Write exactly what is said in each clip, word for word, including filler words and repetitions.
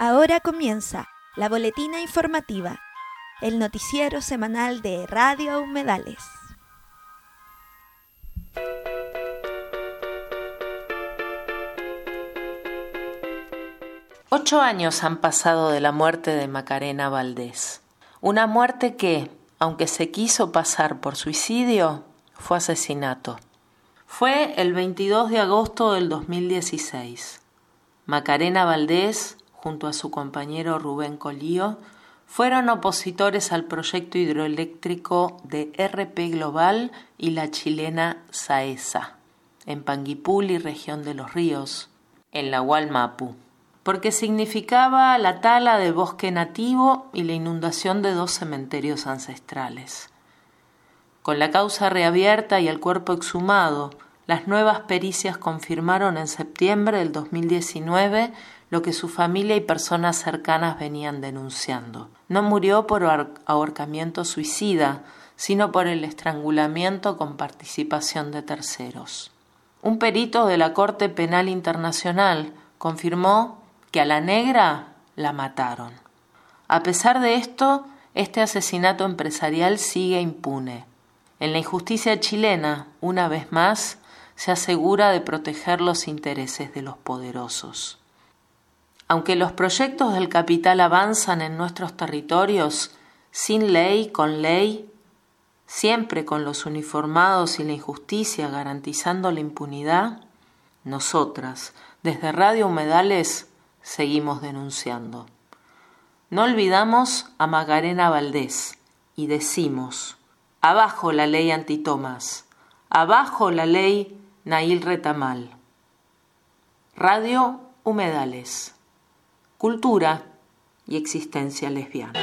Ahora comienza la boletina informativa, el noticiero semanal de Radio Humedales. Ocho años han pasado de la muerte de Macarena Valdés. Una muerte que, aunque se quiso pasar por suicidio, fue asesinato. Fue el veintidós de agosto del dos mil dieciséis. Macarena Valdés, junto a su compañero Rubén Colío, fueron opositores al proyecto hidroeléctrico de R P Global y la chilena SAESA, en Panguipulli, región de Los Ríos, en la Hualmapu, porque significaba la tala del bosque nativo y la inundación de dos cementerios ancestrales. Con la causa reabierta y el cuerpo exhumado, las nuevas pericias confirmaron en septiembre del dos mil diecinueve lo que su familia y personas cercanas venían denunciando. No murió por ahorcamiento suicida, sino por el estrangulamiento con participación de terceros. Un perito de la Corte Penal Internacional confirmó que a la negra la mataron. A pesar de esto, este asesinato empresarial sigue impune. En la injusticia chilena, una vez más, se asegura de proteger los intereses de los poderosos. Aunque los proyectos del capital avanzan en nuestros territorios, sin ley, con ley, siempre con los uniformados y la injusticia garantizando la impunidad, nosotras, desde Radio Humedales, seguimos denunciando. No olvidamos a Macarena Valdés y decimos: abajo la ley Anti-Tomás, abajo la ley Nail Retamal. Radio Humedales, cultura y existencia lesbiana.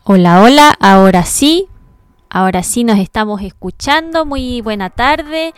Hola, hola, ahora sí, ahora sí nos estamos escuchando. Muy buena tarde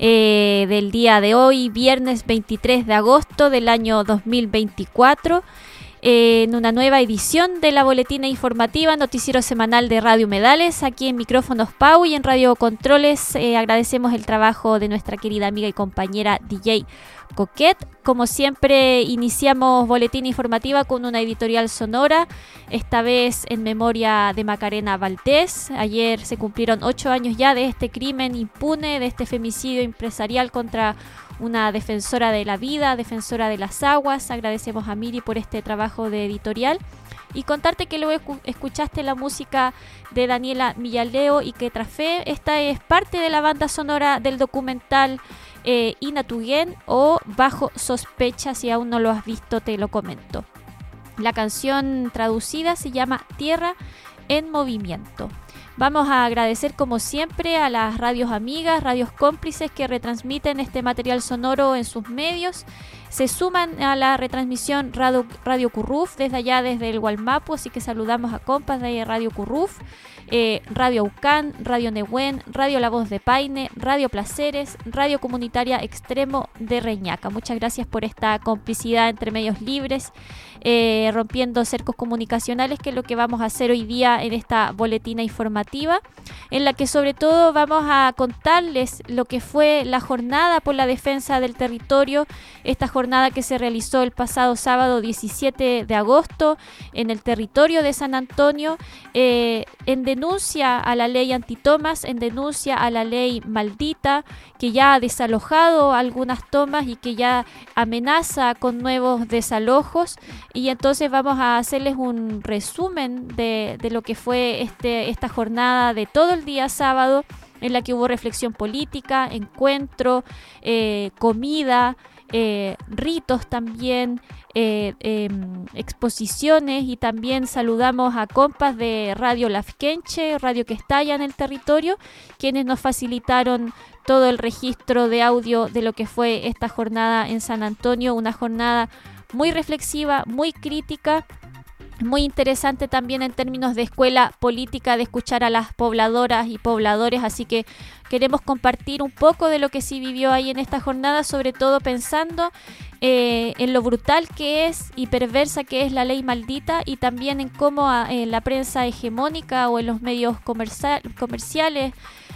eh, del día de hoy, viernes veintitrés de agosto del año dos mil veinticuatro, eh, en una nueva edición de la Boletina Informativa, noticiero semanal de Radio Humedales, aquí en Micrófonos Pau y en Radio Controles. Eh, agradecemos el trabajo de nuestra querida amiga y compañera D J Coquette. Como siempre, iniciamos Boletina Informativa con una editorial sonora, esta vez en memoria de Macarena Valdés. Ayer se cumplieron ocho años ya de este crimen impune, de este femicidio empresarial contra una defensora de la vida, defensora de las aguas. Agradecemos a Miri por este trabajo de editorial. Y contarte que luego escuchaste la música de Daniela Millaleo y que Trafé. Esta es parte de la banda sonora del documental eh, Inatuguén o Bajo Sospecha. Si aún no lo has visto, te lo comento. La canción traducida se llama Tierra en Movimiento. Vamos a agradecer como siempre a las radios amigas, radios cómplices que retransmiten este material sonoro en sus medios. Se suman a la retransmisión Radio, Radio Curruf desde allá, desde el Gualmapu, así que saludamos a compas de Radio Curruf, eh, Radio Aucán, Radio Nehuen, Radio La Voz de Paine, Radio Placeres, Radio Comunitaria Extremo de Reñaca. Muchas gracias por esta complicidad entre medios libres, eh, rompiendo cercos comunicacionales, que es lo que vamos a hacer hoy día en esta boletina informativa, en la que sobre todo vamos a contarles lo que fue la jornada por la defensa del territorio, esta jornada que se realizó el pasado sábado diecisiete de agosto en el territorio de San Antonio, eh, en denuncia a la ley antitomas, en denuncia a la ley maldita, que ya ha desalojado algunas tomas y que ya amenaza con nuevos desalojos. Y entonces vamos a hacerles un resumen de, de lo que fue este, esta jornada de todo el día sábado, en la que hubo reflexión política, encuentro, eh, comida, Eh, ritos también, eh, eh, exposiciones, y también saludamos a compas de Radio Lafkenche, Radio que está allá en el territorio, quienes nos facilitaron todo el registro de audio de lo que fue esta jornada en San Antonio, una jornada muy reflexiva, muy crítica, muy interesante también en términos de escuela política, de escuchar a las pobladoras y pobladores, así que queremos compartir un poco de lo que sí vivió ahí en esta jornada, sobre todo pensando eh, en lo brutal que es y perversa que es la ley maldita, y también en cómo a, en la prensa hegemónica o en los medios comercial, comerciales,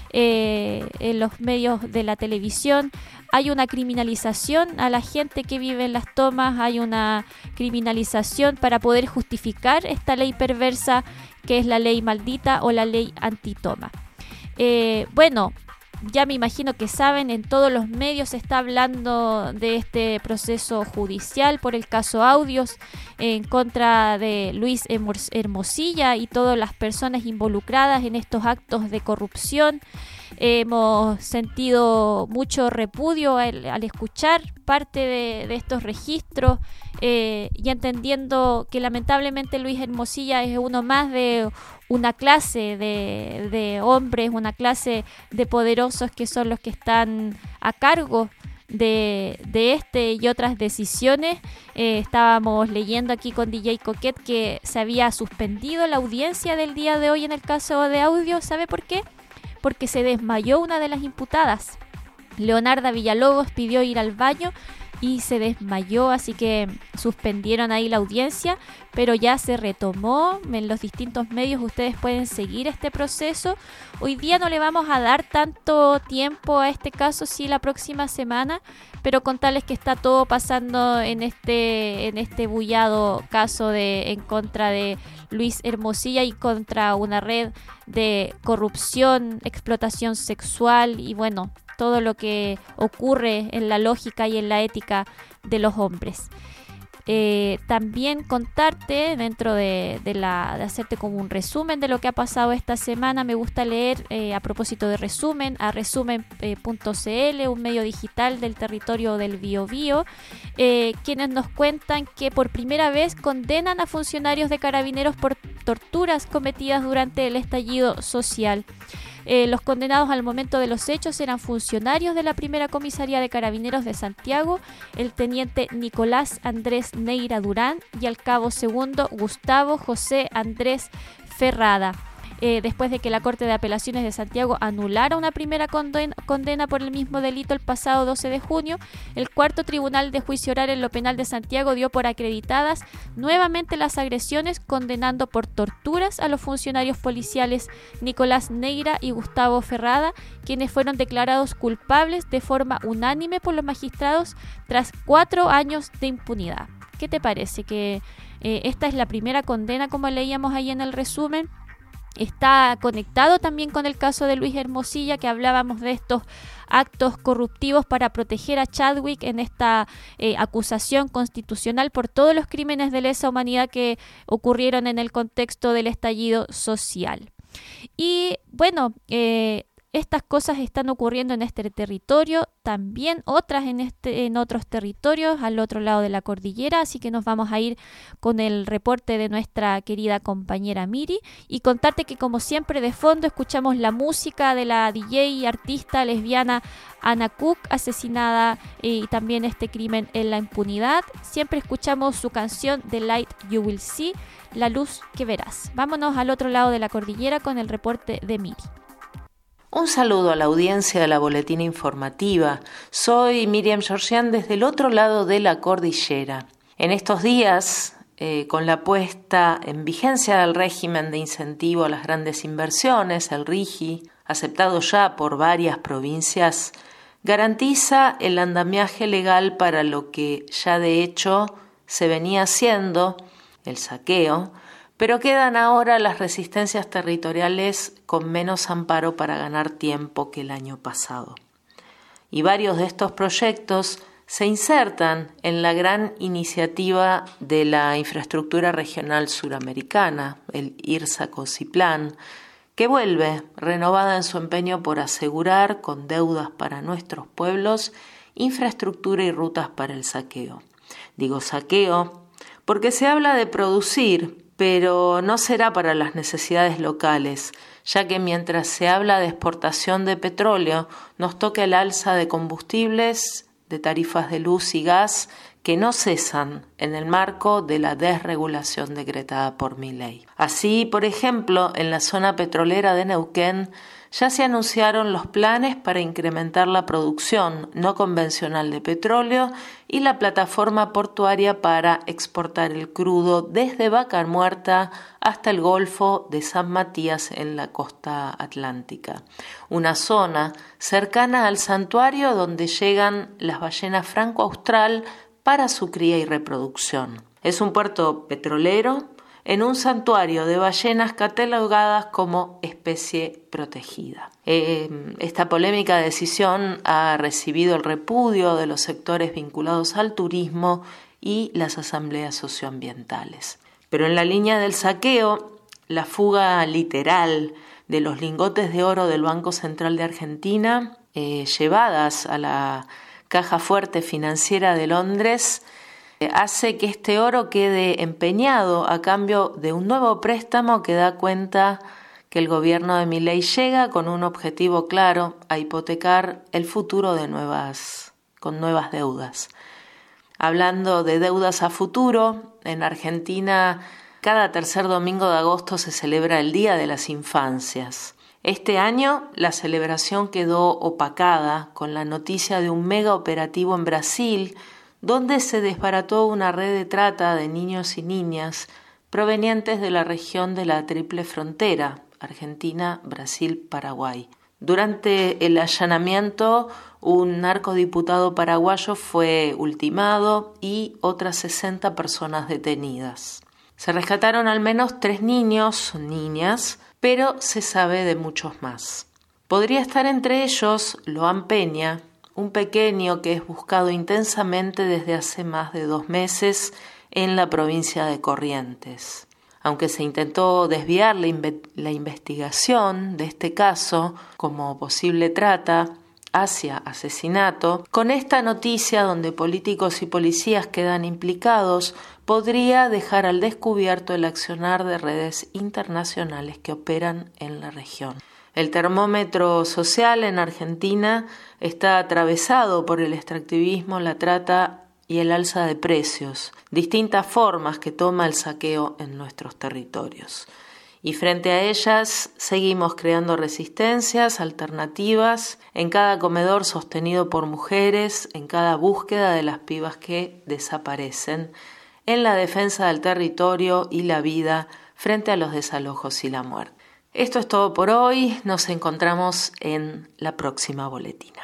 eh, en los medios de la televisión, hay una criminalización a la gente que vive en las tomas, hay una criminalización para poder justificar esta ley perversa que es la ley maldita o la ley antitoma. Eh, bueno, ya me imagino que saben, en todos los medios se está hablando de este proceso judicial por el caso Audios en contra de Luis Hermosilla y todas las personas involucradas en estos actos de corrupción. Hemos sentido mucho repudio al, al escuchar parte de, de estos registros, eh, y entendiendo que lamentablemente Luis Hermosilla es uno más de una clase de, de hombres, una clase de poderosos que son los que están a cargo de, de este y otras decisiones. Eh, estábamos leyendo aquí con D J Coquette que se había suspendido la audiencia del día de hoy en el caso de Audio. ¿Sabe por qué? Porque se desmayó una de las imputadas. Leonarda Villalobos pidió ir al baño y se desmayó, así que suspendieron ahí la audiencia, pero ya se retomó en los distintos medios. Ustedes pueden seguir este proceso. Hoy día no le vamos a dar tanto tiempo a este caso, sí, la próxima semana, pero contarles que está todo pasando en este, en este bullado caso de, en contra de Luis Hermosilla y contra una red de corrupción, explotación sexual y bueno, todo lo que ocurre en la lógica y en la ética de los hombres. Eh, también contarte, dentro de, de, la, de hacerte como un resumen de lo que ha pasado esta semana, me gusta leer eh, a propósito de resumen, a resumen punto c l, un medio digital del territorio del Biobío, eh, quienes nos cuentan que por primera vez condenan a funcionarios de Carabineros por torturas cometidas durante el estallido social. Eh, los condenados al momento de los hechos eran funcionarios de la primera comisaría de Carabineros de Santiago, el teniente Nicolás Andrés Neira Durán y el cabo segundo Gustavo José Andrés Ferrada. Eh, después de que la Corte de Apelaciones de Santiago anulara una primera condena, condena por el mismo delito el pasado doce de junio, el cuarto Tribunal de Juicio Oral en lo Penal de Santiago dio por acreditadas nuevamente las agresiones, condenando por torturas a los funcionarios policiales Nicolás Neira y Gustavo Ferrada, quienes fueron declarados culpables de forma unánime por los magistrados tras cuatro años de impunidad. ¿Qué te parece? Que eh, esta es la primera condena, como leíamos ahí en el resumen. Está conectado también con el caso de Luis Hermosilla, que hablábamos de estos actos corruptivos para proteger a Chadwick en esta eh, acusación constitucional por todos los crímenes de lesa humanidad que ocurrieron en el contexto del estallido social. Y bueno, eh, estas cosas están ocurriendo en este territorio, también otras en, este, en otros territorios al otro lado de la cordillera, así que nos vamos a ir con el reporte de nuestra querida compañera Miri y contarte que, como siempre, de fondo escuchamos la música de la D J y artista lesbiana Anna Cook, asesinada, eh, y también este crimen en la impunidad. Siempre escuchamos su canción The Light You Will See, la luz que verás. Vámonos al otro lado de la cordillera con el reporte de Miri. Un saludo a la audiencia de la Boletina Informativa. Soy Miriam Georgian desde el otro lado de la cordillera. En estos días, eh, con la puesta en vigencia del régimen de incentivo a las grandes inversiones, el RIGI, aceptado ya por varias provincias, garantiza el andamiaje legal para lo que ya de hecho se venía haciendo, el saqueo, pero quedan ahora las resistencias territoriales con menos amparo para ganar tiempo que el año pasado. Y varios de estos proyectos se insertan en la gran iniciativa de la infraestructura regional suramericana, el IRSA-COSIPLAN, que vuelve renovada en su empeño por asegurar, con deudas para nuestros pueblos, infraestructura y rutas para el saqueo. Digo saqueo porque se habla de producir, pero no será para las necesidades locales, ya que mientras se habla de exportación de petróleo, nos toca el alza de combustibles, de tarifas de luz y gas, que no cesan en el marco de la desregulación decretada por Milei. Así, por ejemplo, en la zona petrolera de Neuquén, ya se anunciaron los planes para incrementar la producción no convencional de petróleo y la plataforma portuaria para exportar el crudo desde Vaca Muerta hasta el Golfo de San Matías en la costa atlántica, una zona cercana al santuario donde llegan las ballenas franco-austral para su cría y reproducción. Es un puerto petrolero en un santuario de ballenas catalogadas como especie protegida. Eh, esta polémica decisión ha recibido el repudio de los sectores vinculados al turismo y las asambleas socioambientales. Pero en la línea del saqueo, la fuga literal de los lingotes de oro del Banco Central de Argentina, eh, llevadas a la Caja Fuerte Financiera de Londres, hace que este oro quede empeñado a cambio de un nuevo préstamo que da cuenta que el gobierno de Milei llega con un objetivo claro: a hipotecar el futuro de nuevas, con nuevas deudas. Hablando de deudas a futuro, en Argentina cada tercer domingo de agosto se celebra el Día de las Infancias. Este año la celebración quedó opacada con la noticia de un mega operativo en Brasil, donde se desbarató una red de trata de niños y niñas provenientes de la región de la Triple Frontera, Argentina, Brasil, Paraguay. Durante el allanamiento, un narcodiputado paraguayo fue ultimado y otras sesenta personas detenidas. Se rescataron al menos tres niños o niñas, pero se sabe de muchos más. Podría estar entre ellos Loan Peña, un pequeño que es buscado intensamente desde hace más de dos meses en la provincia de Corrientes. Aunque se intentó desviar la, inve- la investigación de este caso como posible trata hacia asesinato, con esta noticia donde políticos y policías quedan implicados, podría dejar al descubierto el accionar de redes internacionales que operan en la región. El termómetro social en Argentina está atravesado por el extractivismo, la trata y el alza de precios, distintas formas que toma el saqueo en nuestros territorios. Y frente a ellas seguimos creando resistencias, alternativas, en cada comedor sostenido por mujeres, en cada búsqueda de las pibas que desaparecen, en la defensa del territorio y la vida frente a los desalojos y la muerte. Esto es todo por hoy, nos encontramos en la próxima boletina.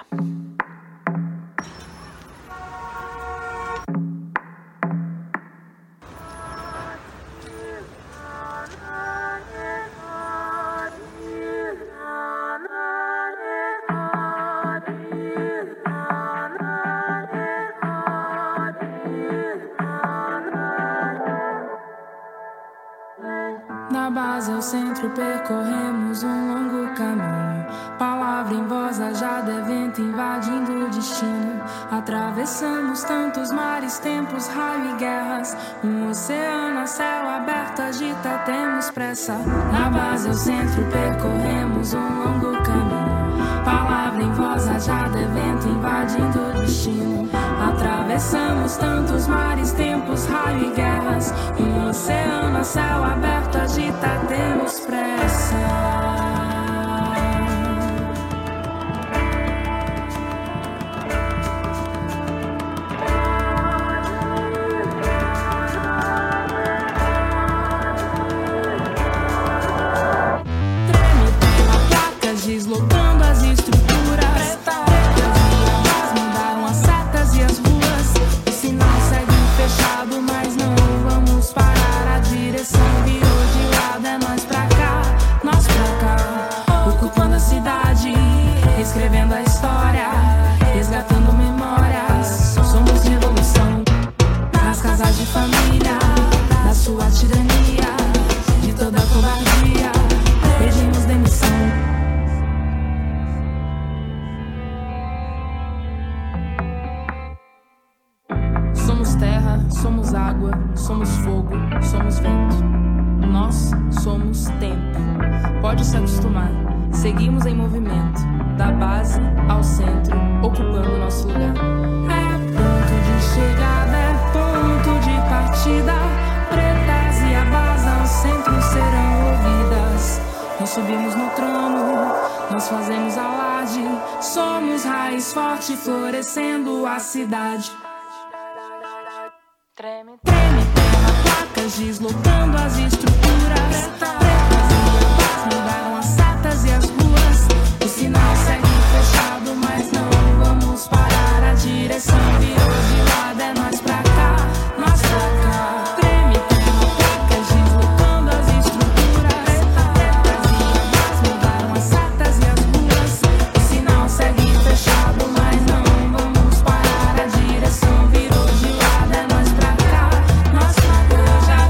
Da base ao centro percorremos um longo caminho. Palavra em voz ajada, vento invadindo o destino. Atravessamos tantos mares, tempos, raio e guerras. Um oceano a céu aberto agita, temos pressa. Da base ao centro percorremos um longo caminho. Palavra em voz ajada, vento invadindo o destino. Atravessamos tantos mares, tempos, raio e guerras. Um oceano a céu aberto agita, temos pressa. Treme, trema, placas deslocando as estruturas. As mudaram as setas e as ruas. O sinal segue fechado, mas não vamos parar. A direção virou de lado, é nós pra cá, nós pra cá. Ocupando a cidade, escrevendo a história, resgatando memórias. Somos revolução nas casas de família, da sua tirania, de toda covardia. Pedimos demissão. Somos terra, somos água, somos fogo, somos vento. Nós somos tempo. Pode se acostumar. Seguimos em movimento, da base ao centro, ocupando nosso lugar. É ponto de chegada, é ponto de partida. Pretas e a base ao centro serão ouvidas. Nós subimos no trono, nós fazemos alarde. Somos raiz forte, florescendo a cidade. Treme, treme, terra, placas deslocando as estruturas. Pretas e ambas mudaram as setas e as ruas. O sinal segue fechado, mas não vamos parar. A direção virou de lado, é nós pra cá, nós pra cá. Treme, terra, placas deslocando as estruturas. Pretas e ambas mudaram as setas e as ruas. O sinal segue fechado, mas não vamos parar. A direção virou de lado, é nós pra cá, nós pra cá. Já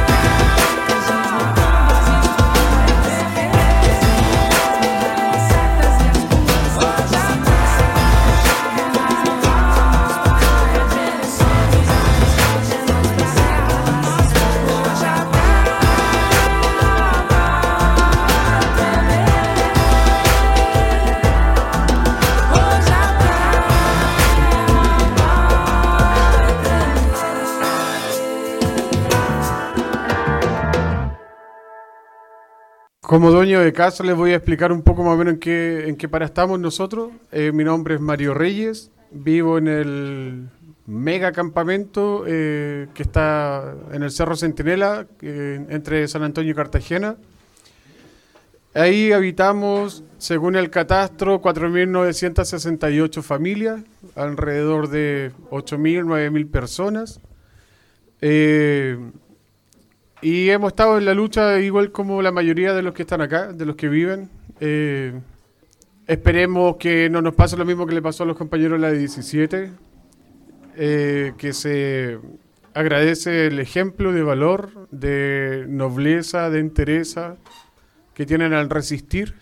Como dueño de casa les voy a explicar un poco más o menos en qué, en qué para estamos nosotros. Eh, mi nombre es Mario Reyes, vivo en el mega campamento eh, que está en el Cerro Centinela, eh, entre San Antonio y Cartagena. Ahí habitamos, según el catastro, cuatro mil novecientas sesenta y ocho familias, alrededor de ocho mil, nueve mil personas. Eh, Y hemos estado en la lucha igual como la mayoría de los que están acá, de los que viven. Eh, esperemos que no nos pase lo mismo que le pasó a los compañeros de la diecisiete, eh, que se agradece el ejemplo de valor, de nobleza, de entereza que tienen al resistir.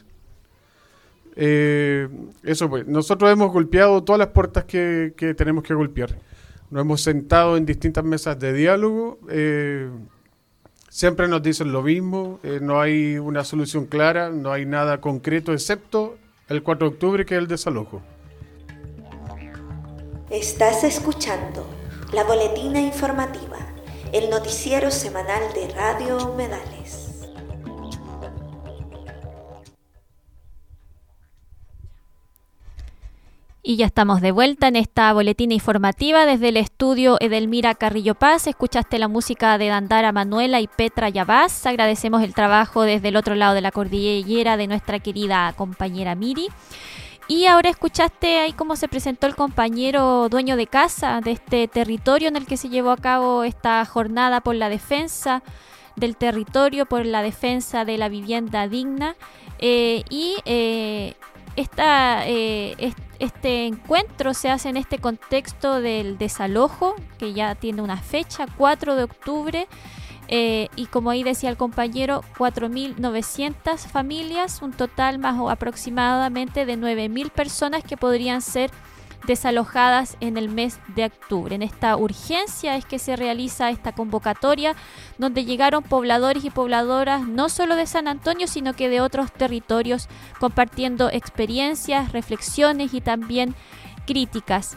Eh, eso pues, nosotros hemos golpeado todas las puertas que, que tenemos que golpear. Nos hemos sentado en distintas mesas de diálogo. Eh, Siempre nos dicen lo mismo, eh, no hay una solución clara, no hay nada concreto, excepto el cuatro de octubre, que es el desalojo. Estás escuchando la boletina informativa, el noticiero semanal de Radio Humedales. Y ya estamos de vuelta en esta boletina informativa desde el estudio Edelmira Carrillo Paz. Escuchaste la música de Dandara Manuela y Petra Yabás. Agradecemos el trabajo desde el otro lado de la cordillera de nuestra querida compañera Miri. Y ahora escuchaste ahí cómo se presentó el compañero dueño de casa de este territorio en el que se llevó a cabo esta jornada por la defensa del territorio, por la defensa de la vivienda digna. Eh, y eh, esta, eh, este encuentro se hace en este contexto del desalojo, que ya tiene una fecha, cuatro de octubre. Eh, y como ahí decía el compañero, cuatro mil novecientas familias, un total más o aproximadamente de nueve mil personas que podrían ser desalojadas en el mes de octubre. En esta urgencia es que se realiza esta convocatoria, donde llegaron pobladores y pobladoras no solo de San Antonio, sino que de otros territorios, compartiendo experiencias, reflexiones y también críticas.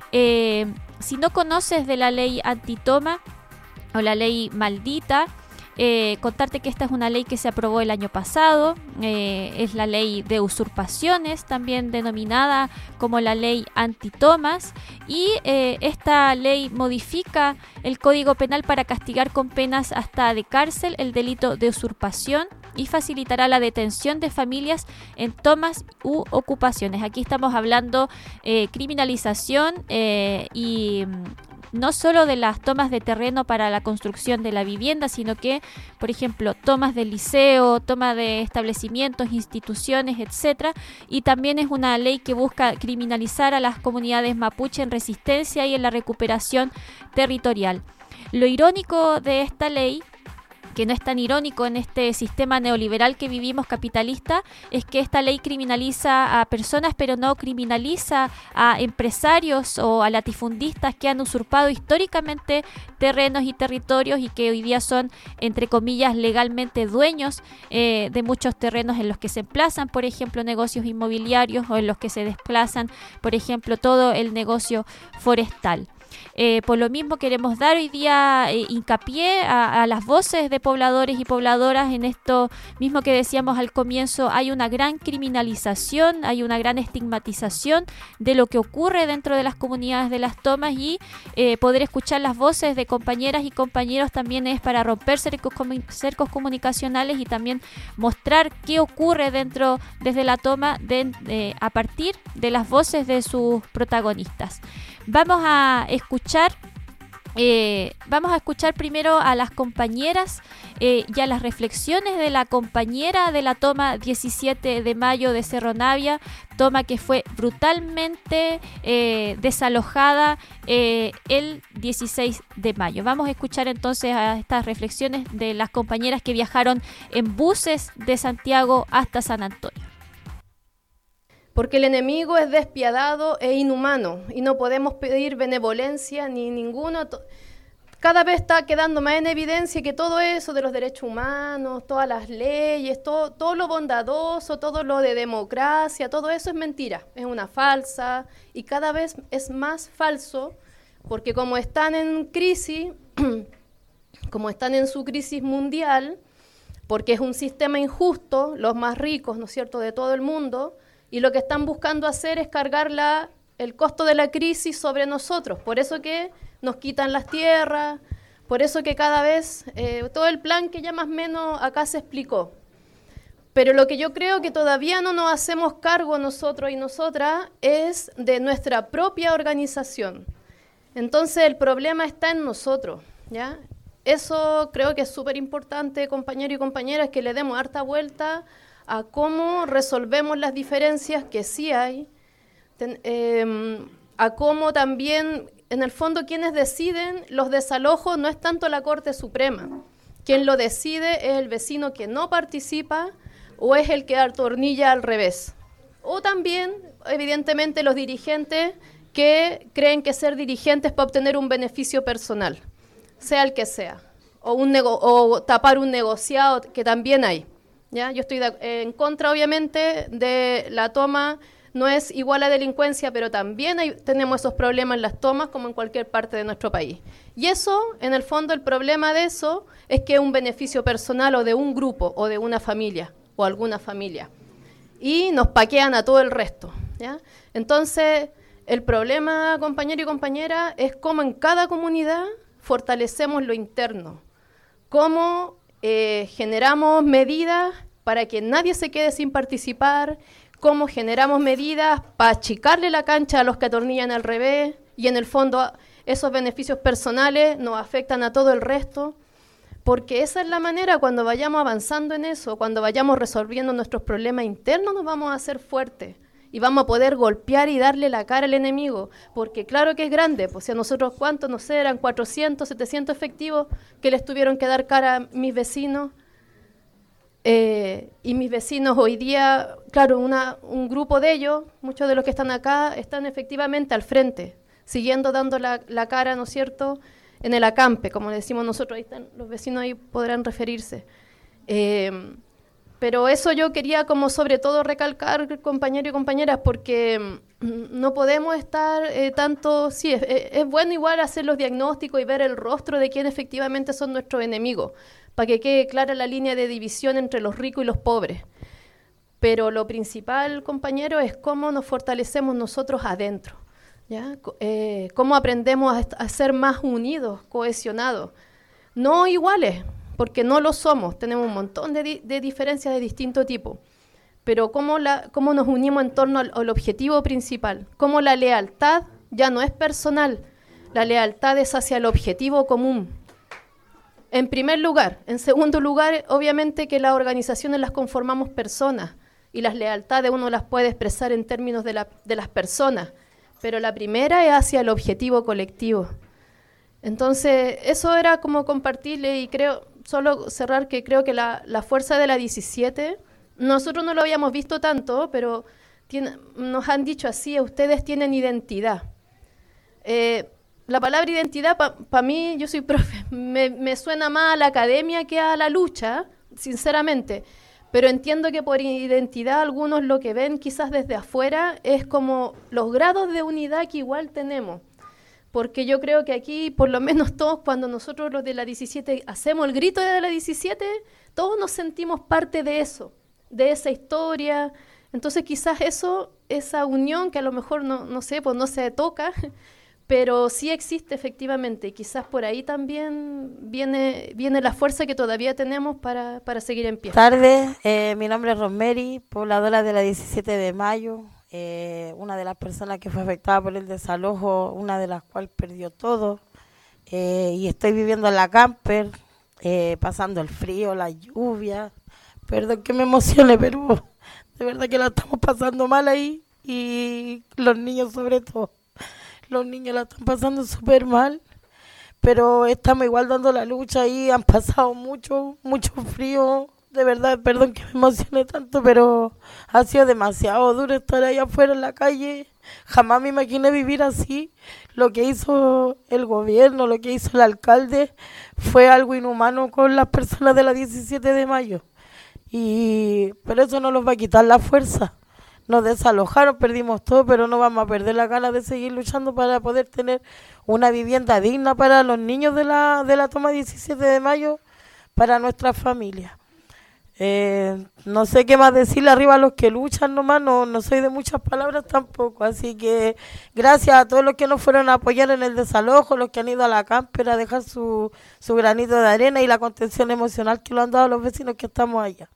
Eh, si no conoces de la ley antitoma o la ley maldita, eh, contarte que esta es una ley que se aprobó el año pasado, eh, es la ley de usurpaciones, también denominada como la ley antitomas, y eh, esta ley modifica el Código Penal para castigar con penas hasta de cárcel el delito de usurpación y facilitará la detención de familias en tomas u ocupaciones. Aquí estamos hablando eh, criminalización eh, y no solo de las tomas de terreno para la construcción de la vivienda, sino que, por ejemplo, tomas del liceo, toma de establecimientos, instituciones, etcétera. Y también es una ley que busca criminalizar a las comunidades mapuche en resistencia y en la recuperación territorial. Lo irónico de esta ley, que no es tan irónico en este sistema neoliberal que vivimos capitalista, es que esta ley criminaliza a personas, pero no criminaliza a empresarios o a latifundistas que han usurpado históricamente terrenos y territorios y que hoy día son, entre comillas, legalmente dueños eh, de muchos terrenos en los que se emplazan, por ejemplo, negocios inmobiliarios, o en los que se desplazan, por ejemplo, todo el negocio forestal. Eh, por lo mismo queremos dar hoy día eh, hincapié a, a las voces de pobladores y pobladoras en esto mismo que decíamos al comienzo. Hay una gran criminalización, hay una gran estigmatización de lo que ocurre dentro de las comunidades de las tomas, y eh, poder escuchar las voces de compañeras y compañeros también es para romper cercos, comu- cercos comunicacionales y también mostrar qué ocurre dentro desde la toma de, de, a partir de las voces de sus protagonistas. Vamos a escuchar, eh, vamos a escuchar primero a las compañeras eh, y a las reflexiones de la compañera de la toma diecisiete de mayo de Cerro Navia, toma que fue brutalmente eh, desalojada eh, el dieciséis de mayo. Vamos a escuchar entonces a estas reflexiones de las compañeras que viajaron en buses de Santiago hasta San Antonio. Porque el enemigo es despiadado e inhumano y no podemos pedir benevolencia ni ninguno. Cada vez está quedando más en evidencia que todo eso de los derechos humanos, todas las leyes, todo, todo lo bondadoso, todo lo de democracia, todo eso es mentira, es una falsa, y cada vez es más falso, porque como están en crisis, como están en su crisis mundial, porque es un sistema injusto, los más ricos, ¿no es cierto?, de todo el mundo, y lo que están buscando hacer es cargar la, el costo de la crisis sobre nosotros. Por eso que nos quitan las tierras, por eso que cada vez, eh, todo el plan que ya más o menos acá se explicó. Pero lo que yo creo que todavía no nos hacemos cargo nosotros y nosotras es de nuestra propia organización. Entonces el problema está en nosotros, ¿ya? Eso creo que es súper importante, compañeros y compañeras, que le demos harta vuelta a cómo resolvemos las diferencias que sí hay, ten, eh, a cómo también, en el fondo, quienes deciden los desalojos no es tanto la Corte Suprema. Quien lo decide es el vecino que no participa o es el que atornilla al revés. O también, evidentemente, los dirigentes que creen que ser dirigentes para obtener un beneficio personal, sea el que sea, o, un nego- o tapar un negociado, que también hay. ¿Ya? Yo estoy de, eh, en contra, obviamente, de la toma, no es igual a delincuencia, pero también hay, tenemos esos problemas en las tomas como en cualquier parte de nuestro país. Y eso, en el fondo, el problema de eso es que es un beneficio personal o de un grupo o de una familia o alguna familia. Y nos paquean a todo el resto. ¿ya? Entonces, el problema, compañero y compañera, es cómo en cada comunidad fortalecemos lo interno, cómo eh, generamos medidas para que nadie se quede sin participar, cómo generamos medidas para achicarle la cancha a los que atornillan al revés, y en el fondo esos beneficios personales nos afectan a todo el resto, porque esa es la manera, cuando vayamos avanzando en eso, cuando vayamos resolviendo nuestros problemas internos, nos vamos a hacer fuertes y vamos a poder golpear y darle la cara al enemigo, porque claro que es grande, pues si a nosotros cuántos, no sé, eran cuatrocientos, setecientos efectivos que les tuvieron que dar cara a mis vecinos, eh, y mis vecinos hoy día, claro, una, un grupo de ellos, muchos de los que están acá, están efectivamente al frente, siguiendo dando la, la cara, ¿no es cierto?, en el acampe, como le decimos nosotros, ahí están, los vecinos ahí podrán referirse. Eh, pero eso yo quería como sobre todo recalcar, compañeros y compañeras, porque no podemos estar eh, tanto, sí, es, es bueno igual hacer los diagnósticos y ver el rostro de quién efectivamente son nuestros enemigos, para que quede clara la línea de división entre los ricos y los pobres. Pero lo principal, compañero, es cómo nos fortalecemos nosotros adentro. ¿Ya? Eh, cómo aprendemos a, a ser más unidos, cohesionados, no iguales, porque no lo somos, tenemos un montón de, di de diferencias de distinto tipo, pero cómo, la, cómo nos unimos en torno al, al objetivo principal, cómo la lealtad ya no es personal, la lealtad es hacia el objetivo común, en primer lugar. En segundo lugar, obviamente que las organizaciones las conformamos personas, y las lealtades uno las puede expresar en términos de, la, de las personas, pero la primera es hacia el objetivo colectivo. Entonces, eso era como compartirle, y creo, solo cerrar que creo que la, la fuerza de la diecisiete, nosotros no lo habíamos visto tanto, pero tiene, nos han dicho así, ustedes tienen identidad. Eh, la palabra identidad, para pa mí, yo soy profe, me, me suena más a la academia que a la lucha, sinceramente. Pero entiendo que por identidad algunos lo que ven quizás desde afuera es como los grados de unidad que igual tenemos. Porque yo creo que aquí, por lo menos todos, cuando nosotros los de la diecisiete hacemos el grito de la diecisiete, todos nos sentimos parte de eso, de esa historia. Entonces quizás eso, esa unión que a lo mejor no, no sé, pues no se toca, pero sí existe efectivamente. Quizás por ahí también viene, viene la fuerza que todavía tenemos para, para seguir en pie. Buenas tardes, eh, mi nombre es Rosemary, pobladora de la diecisiete de mayo, eh, una de las personas que fue afectada por el desalojo, una de las cuales perdió todo, eh, y estoy viviendo en la camper, eh, pasando el frío, la lluvia. Perdón que me emocione, pero de verdad que la estamos pasando mal ahí, y los niños sobre todo. Los niños la están pasando súper mal, pero estamos igual dando la lucha y han pasado mucho, mucho frío. De verdad, perdón que me emocione tanto, pero ha sido demasiado duro estar ahí afuera en la calle. Jamás me imaginé vivir así. Lo que hizo el gobierno, lo que hizo el alcalde, fue algo inhumano con las personas de la diecisiete de mayo. Y pero eso no nos va a quitar la fuerza. Nos desalojaron, perdimos todo, pero no vamos a perder la gana de seguir luchando para poder tener una vivienda digna para los niños de la, de la toma diecisiete de mayo, para nuestra familia. Eh, no sé qué más decirle arriba a los que luchan nomás, no, no soy de muchas palabras tampoco, así que gracias a todos los que nos fueron a apoyar en el desalojo, los que han ido a la camper a dejar su, su granito de arena y la contención emocional que lo han dado los vecinos que estamos allá.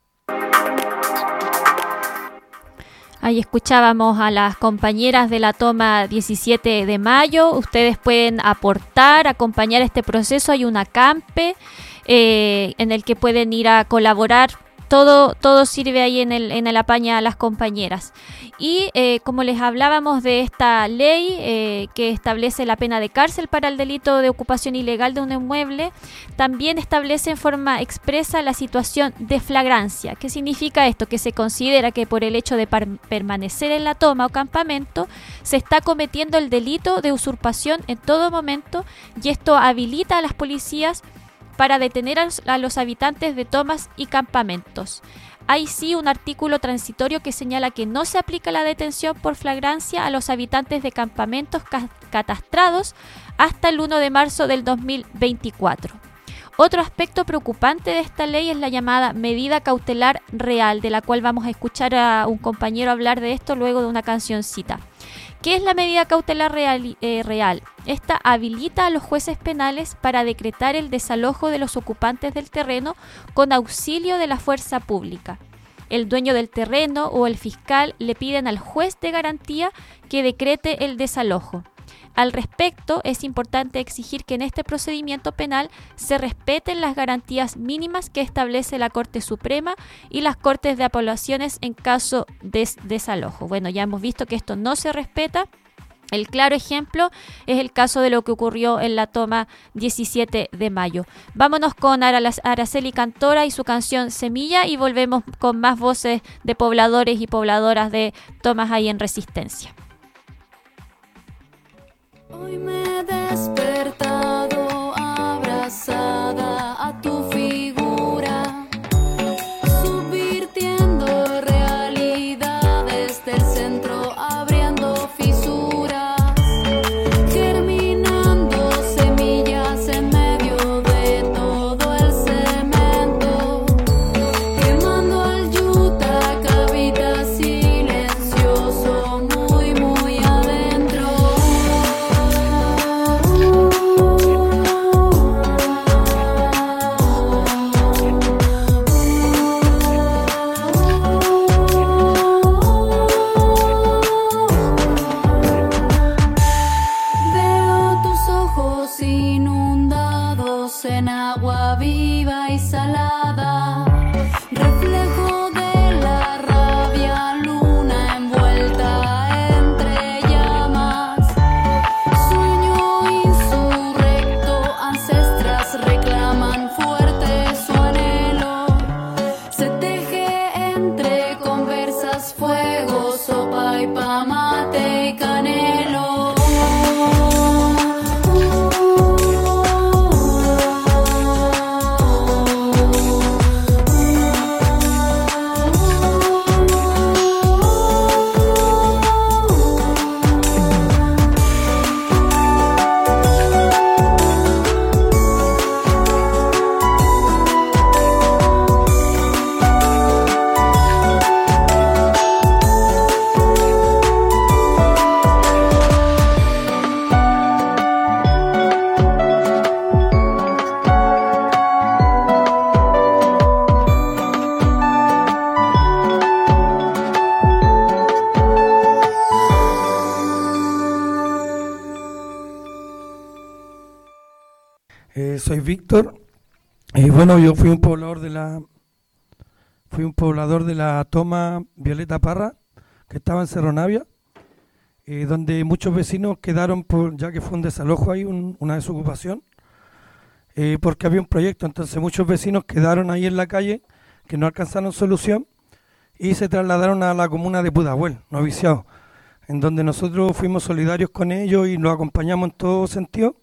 Ahí escuchábamos a las compañeras de la toma diecisiete de mayo. Ustedes pueden aportar, acompañar este proceso. Hay un acampe eh, en el que pueden ir a colaborar. Todo, todo sirve ahí en el, en el apaña a las compañeras. Y eh, como les hablábamos de esta ley eh, que establece la pena de cárcel para el delito de ocupación ilegal de un inmueble, también establece en forma expresa la situación de flagrancia. ¿Qué significa esto? Que se considera que por el hecho de permanecer en la toma o campamento se está cometiendo el delito de usurpación en todo momento, y esto habilita a las policías para detener a los habitantes de tomas y campamentos. Hay sí un artículo transitorio que señala que no se aplica la detención por flagrancia a los habitantes de campamentos ca- catastrados hasta el primero de marzo del dos mil veinticuatro. Otro aspecto preocupante de esta ley es la llamada medida cautelar real, de la cual vamos a escuchar a un compañero hablar de esto luego de una cancioncita. ¿Qué es la medida cautelar real, eh, real? Esta habilita a los jueces penales para decretar el desalojo de los ocupantes del terreno con auxilio de la fuerza pública. El dueño del terreno o el fiscal le piden al juez de garantía que decrete el desalojo. Al respecto, es importante exigir que en este procedimiento penal se respeten las garantías mínimas que establece la Corte Suprema y las Cortes de Apelaciones en caso de desalojo. Bueno, ya hemos visto que esto no se respeta. El claro ejemplo es el caso de lo que ocurrió en la toma diecisiete de mayo. Vámonos con Araceli Cantora y su canción Semilla y volvemos con más voces de pobladores y pobladoras de Tomas ahí en Resistencia. Hoy me he despertado abrazada a tu figura, subvirtiendo realidades del centro, abriendo fisuras, germinando semillas en medio de todo el cemento, quemando al yuta, cabida silencioso, muy muy adentro. Veo tus ojos inundados en agua viva y salada, reflejo de la rabia, luna envuelta entre llamas, sueño insurrecto, ancestras reclaman fuerte su anhelo, se teje entre conversas, fuego, sopa y pa' mate y canelo. Eh, soy Víctor y bueno, yo fui un poblador de la fui un poblador de la toma Violeta Parra, que estaba en Cerro Navia, eh, donde muchos vecinos quedaron, por, ya que fue un desalojo ahí, un, una desocupación, eh, porque había un proyecto, entonces muchos vecinos quedaron ahí en la calle, que no alcanzaron solución, y se trasladaron a la comuna de Pudahuel, Noviciado, en donde nosotros fuimos solidarios con ellos y los acompañamos en todo sentido,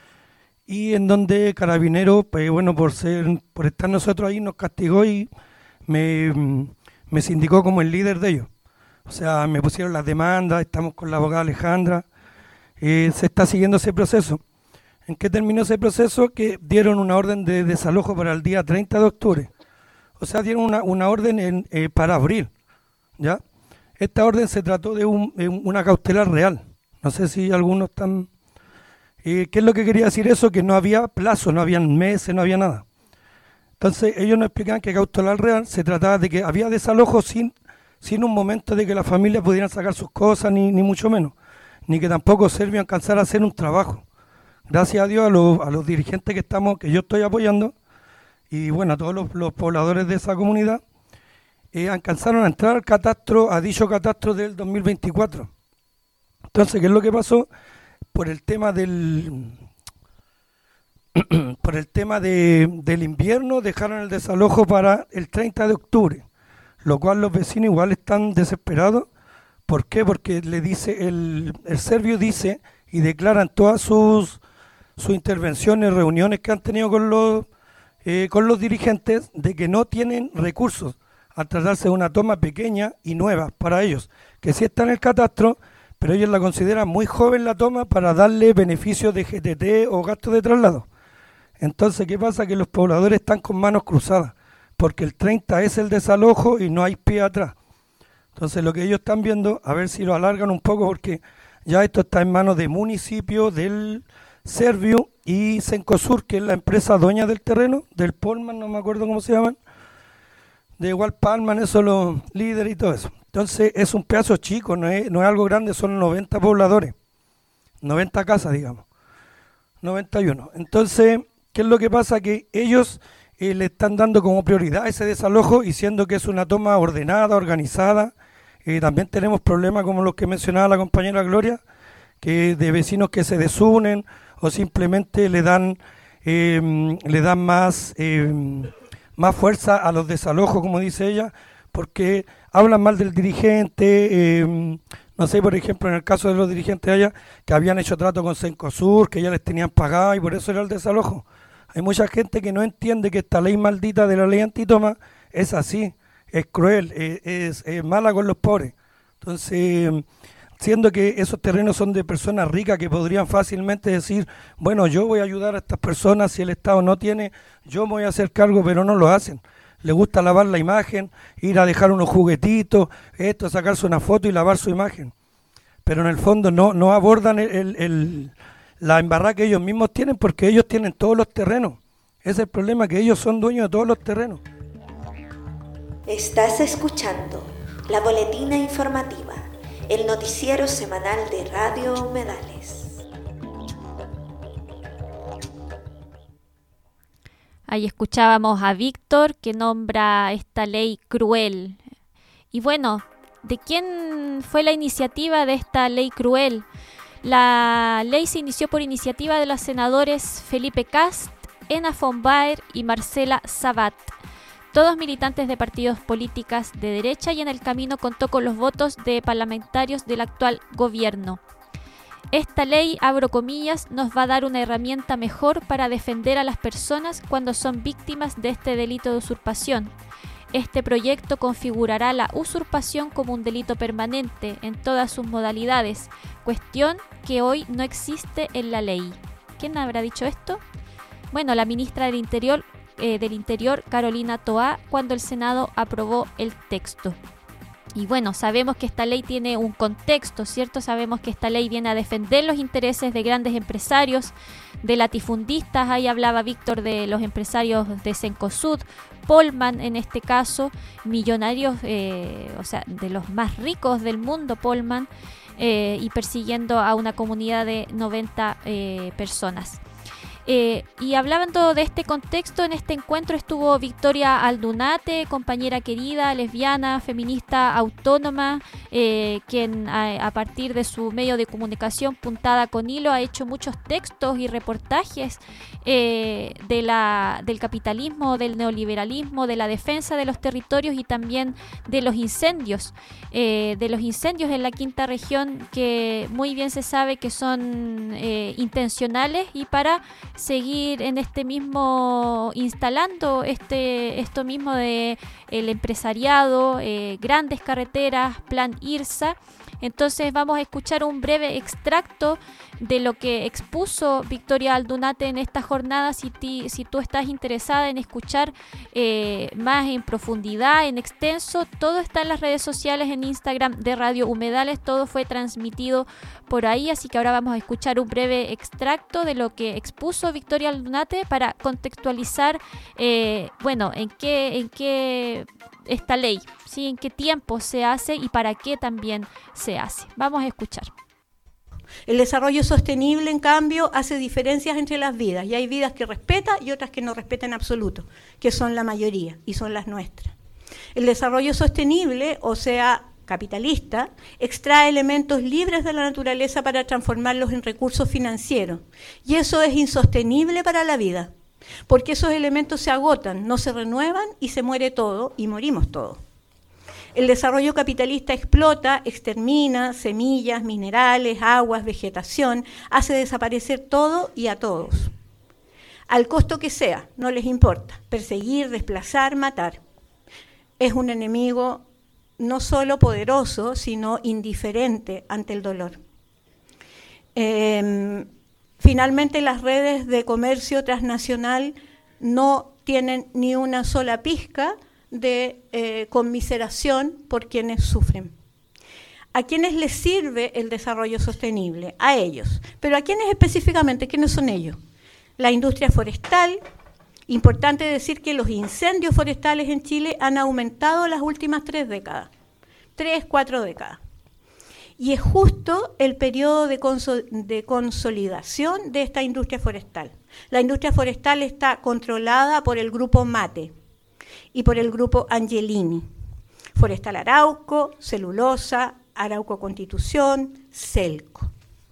y en donde Carabineros, pues bueno, por ser, por estar nosotros ahí, nos castigó y me, me sindicó como el líder de ellos. O sea, me pusieron las demandas, estamos con la abogada Alejandra, eh, se está siguiendo ese proceso. ¿En qué terminó ese proceso? Que dieron una orden de desalojo para el día treinta de octubre. O sea, dieron una, una orden en, eh, para abril, ¿ya? Esta orden se trató de, un, de una cautelar real. No sé si algunos están... Eh, ¿Qué es lo que quería decir eso? Que no había plazo, no habían meses, no había nada. Entonces ellos nos explicaban que cautelar real se trataba de que había desalojo sin, sin un momento de que las familias pudieran sacar sus cosas, ni, ni mucho menos, ni que tampoco Servio alcanzara a hacer un trabajo. Gracias a Dios a los, a los dirigentes que estamos, que yo estoy apoyando, y bueno, a todos los, los pobladores de esa comunidad, eh, alcanzaron a entrar al catastro, a dicho catastro del dos mil veinticuatro. Entonces, ¿qué es lo que pasó? Por el tema del por el tema de, del invierno dejaron el desalojo para el treinta de octubre, lo cual los vecinos igual están desesperados. ¿Por qué? Porque le dice el, el Servio dice y declaran todas sus sus intervenciones, reuniones que han tenido con los eh, con los dirigentes, de que no tienen recursos al tratarse de una toma pequeña y nueva para ellos, que sí está en el catastro, pero ellos la consideran muy joven la toma para darle beneficios de G T T o gastos de traslado. Entonces, ¿qué pasa? Que los pobladores están con manos cruzadas, porque el treinta es el desalojo y no hay pie atrás. Entonces, lo que ellos están viendo, a ver si lo alargan un poco, porque ya esto está en manos de municipio, del Servio y Cencosur, que es la empresa dueña del terreno, del Polman, no me acuerdo cómo se llaman, de igual Palman, eso, los líderes y todo eso. Entonces, es un pedazo chico, no es, no es algo grande, son noventa pobladores, noventa casas, digamos, noventa y uno. Entonces, ¿qué es lo que pasa? Que ellos eh, le están dando como prioridad ese desalojo, y siendo que es una toma ordenada, organizada. Eh, también tenemos problemas como los que mencionaba la compañera Gloria, que de vecinos que se desunen o simplemente le dan eh, le dan más eh, más fuerza a los desalojos, como dice ella, porque hablan mal del dirigente. Eh, no sé, por ejemplo, en el caso de los dirigentes allá, que habían hecho trato con Cencosur, que ya les tenían pagado y por eso era el desalojo. Hay mucha gente que no entiende que esta ley maldita de la ley antitoma es así, es cruel, es, es, es mala con los pobres. Entonces, siendo que esos terrenos son de personas ricas que podrían fácilmente decir, bueno, yo voy a ayudar a estas personas, si el Estado no tiene, yo me voy a hacer cargo, pero no lo hacen. Le gusta lavar la imagen, ir a dejar unos juguetitos, esto, sacarse una foto y lavar su imagen. Pero en el fondo no, no abordan el, el, el, la embarrada que ellos mismos tienen, porque ellos tienen todos los terrenos. Ese es el problema, que ellos son dueños de todos los terrenos. Estás escuchando la boletina informativa, el noticiero semanal de Radio Humedales. Ahí escuchábamos a Víctor, que nombra esta ley cruel. Y bueno, ¿de quién fue la iniciativa de esta ley cruel? La ley se inició por iniciativa de los senadores Felipe Kast, Ena von Baer y Marcela Sabat, todos militantes de partidos políticos de derecha, y en el camino contó con los votos de parlamentarios del actual gobierno. Esta ley, abro comillas, nos va a dar una herramienta mejor para defender a las personas cuando son víctimas de este delito de usurpación. Este proyecto configurará la usurpación como un delito permanente en todas sus modalidades, cuestión que hoy no existe en la ley. ¿Quién habrá dicho esto? Bueno, la ministra del Interior, eh, del Interior, Carolina Toá, cuando el Senado aprobó el texto. Y bueno, sabemos que esta ley tiene un contexto, ¿cierto? Sabemos que esta ley viene a defender los intereses de grandes empresarios, de latifundistas. Ahí hablaba Víctor de los empresarios de Cencosud, Polman en este caso, millonarios, eh, o sea, de los más ricos del mundo, Polman, eh, y persiguiendo a una comunidad de noventa eh, personas. Eh, y hablando de este contexto, en este encuentro estuvo Victoria Aldunate, compañera querida, lesbiana, feminista autónoma, eh, quien a, a partir de su medio de comunicación Puntada con Hilo ha hecho muchos textos y reportajes eh, de la, del capitalismo, del neoliberalismo, de la defensa de los territorios y también de los incendios, eh, de los incendios en la quinta región, que muy bien se sabe que son eh, intencionales y para seguir en este mismo, instalando este esto mismo de el empresariado, eh, grandes carreteras, plan IRSA. Entonces vamos a escuchar un breve extracto de lo que expuso Victoria Aldunate en esta jornada. Si, ti, si tú estás interesada en escuchar eh, más en profundidad, en extenso, todo está en las redes sociales, en Instagram de Radio Humedales, todo fue transmitido por ahí, así que ahora vamos a escuchar un breve extracto de lo que expuso Victoria Aldunate para contextualizar, eh, bueno, en qué, en qué esta ley, ¿sí? En qué tiempo se hace y para qué también se hace. Vamos a escuchar. El desarrollo sostenible, en cambio, hace diferencias entre las vidas, y hay vidas que respeta y otras que no respeta en absoluto, que son la mayoría y son las nuestras. El desarrollo sostenible, o sea, capitalista, extrae elementos libres de la naturaleza para transformarlos en recursos financieros, y eso es insostenible para la vida, porque esos elementos se agotan, no se renuevan y se muere todo y morimos todos. El desarrollo capitalista explota, extermina semillas, minerales, aguas, vegetación, hace desaparecer todo y a todos. Al costo que sea, no les importa, perseguir, desplazar, matar. Es un enemigo no solo poderoso, sino indiferente ante el dolor. Eh, Finalmente, las redes de comercio transnacional no tienen ni una sola pizca de eh, conmiseración por quienes sufren. ¿A quiénes les sirve el desarrollo sostenible? A ellos. ¿Pero a quiénes específicamente? ¿Quiénes son ellos? La industria forestal. Importante decir que los incendios forestales en Chile han aumentado las últimas tres décadas. Tres, cuatro décadas. Y es justo el periodo de, consol- de consolidación de esta industria forestal. La industria forestal está controlada por el grupo MATE y por el grupo Angelini. Forestal Arauco, Celulosa, Arauco Constitución, Celco.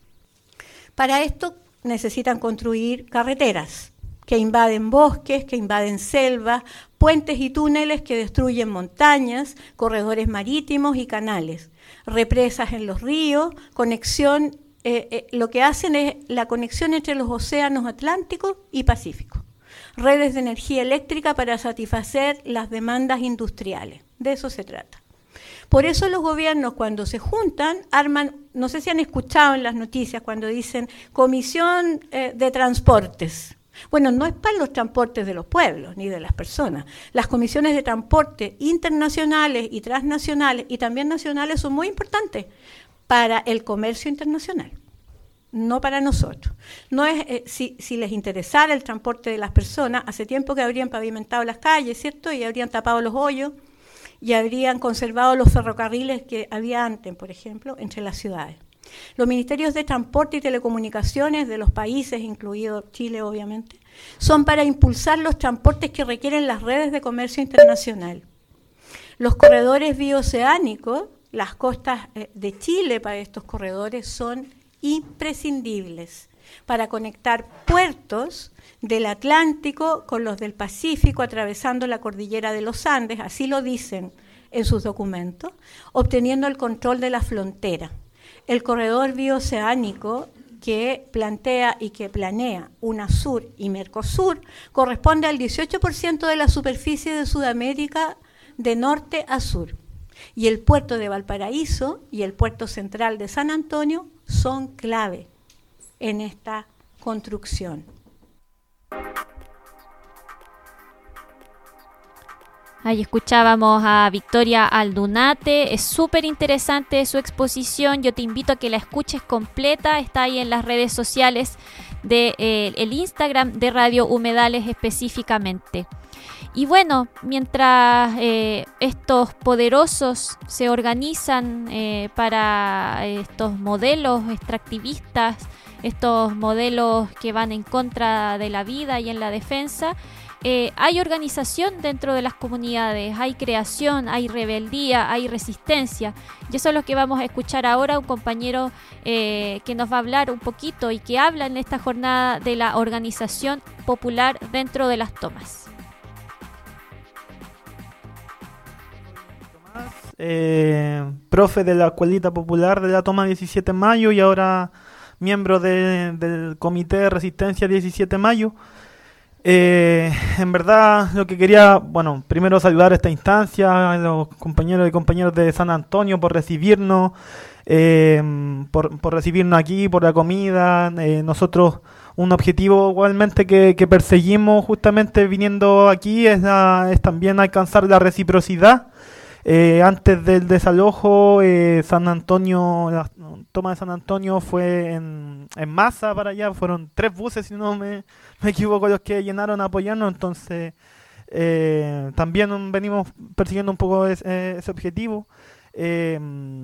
Para esto necesitan construir carreteras que invaden bosques, que invaden selvas, puentes y túneles que destruyen montañas, corredores marítimos y canales, represas en los ríos, conexión, eh, eh, lo que hacen es la conexión entre los océanos Atlántico y Pacífico, redes de energía eléctrica para satisfacer las demandas industriales, de eso se trata. Por eso los gobiernos cuando se juntan arman, no sé si han escuchado en las noticias cuando dicen Comisión eh, de Transportes. Bueno, no es para los transportes de los pueblos ni de las personas. Las comisiones de transporte internacionales y transnacionales y también nacionales son muy importantes para el comercio internacional, no para nosotros. No es eh, si, si les interesara el transporte de las personas, hace tiempo que habrían pavimentado las calles, ¿cierto? Y habrían tapado los hoyos y habrían conservado los ferrocarriles que había antes, por ejemplo, entre las ciudades. Los ministerios de Transporte y Telecomunicaciones de los países, incluido Chile obviamente, son para impulsar los transportes que requieren las redes de comercio internacional. Los corredores bioceánicos, las costas de Chile para estos corredores son imprescindibles para conectar puertos del Atlántico con los del Pacífico, atravesando la cordillera de los Andes, así lo dicen en sus documentos, obteniendo el control de la frontera. El corredor bioceánico que plantea y que planea UNASUR y Mercosur corresponde al dieciocho por ciento de la superficie de Sudamérica de norte a sur. Y el puerto de Valparaíso y el puerto central de San Antonio son clave en esta construcción. Ahí escuchábamos a Victoria Aldunate, es súper interesante su exposición, yo te invito a que la escuches completa, está ahí en las redes sociales de eh, el Instagram de Radio Humedales específicamente. Y bueno, mientras eh, estos poderosos se organizan eh, para estos modelos extractivistas, estos modelos que van en contra de la vida y en la defensa, Eh, hay organización dentro de las comunidades, hay creación, hay rebeldía, hay resistencia. Y eso es lo que vamos a escuchar ahora, un compañero eh, que nos va a hablar un poquito y que habla en esta jornada de la organización popular dentro de las tomas. Eh, profe de la Escuelita Popular de la Toma diecisiete de mayo y ahora miembro de, del Comité de Resistencia diecisiete de mayo. Eh, en verdad lo que quería, bueno, primero saludar esta instancia a los compañeros y compañeros de San Antonio por recibirnos, eh, por, por recibirnos aquí, por la comida. Eh, nosotros un objetivo igualmente que, que perseguimos justamente viniendo aquí es, la, es también alcanzar la reciprocidad. Eh, antes del desalojo, eh, San Antonio, la toma de San Antonio fue en, en masa para allá, fueron tres buses, si no me, me equivoco, los que llenaron a apoyarnos, entonces eh, también venimos persiguiendo un poco ese, ese objetivo. Eh,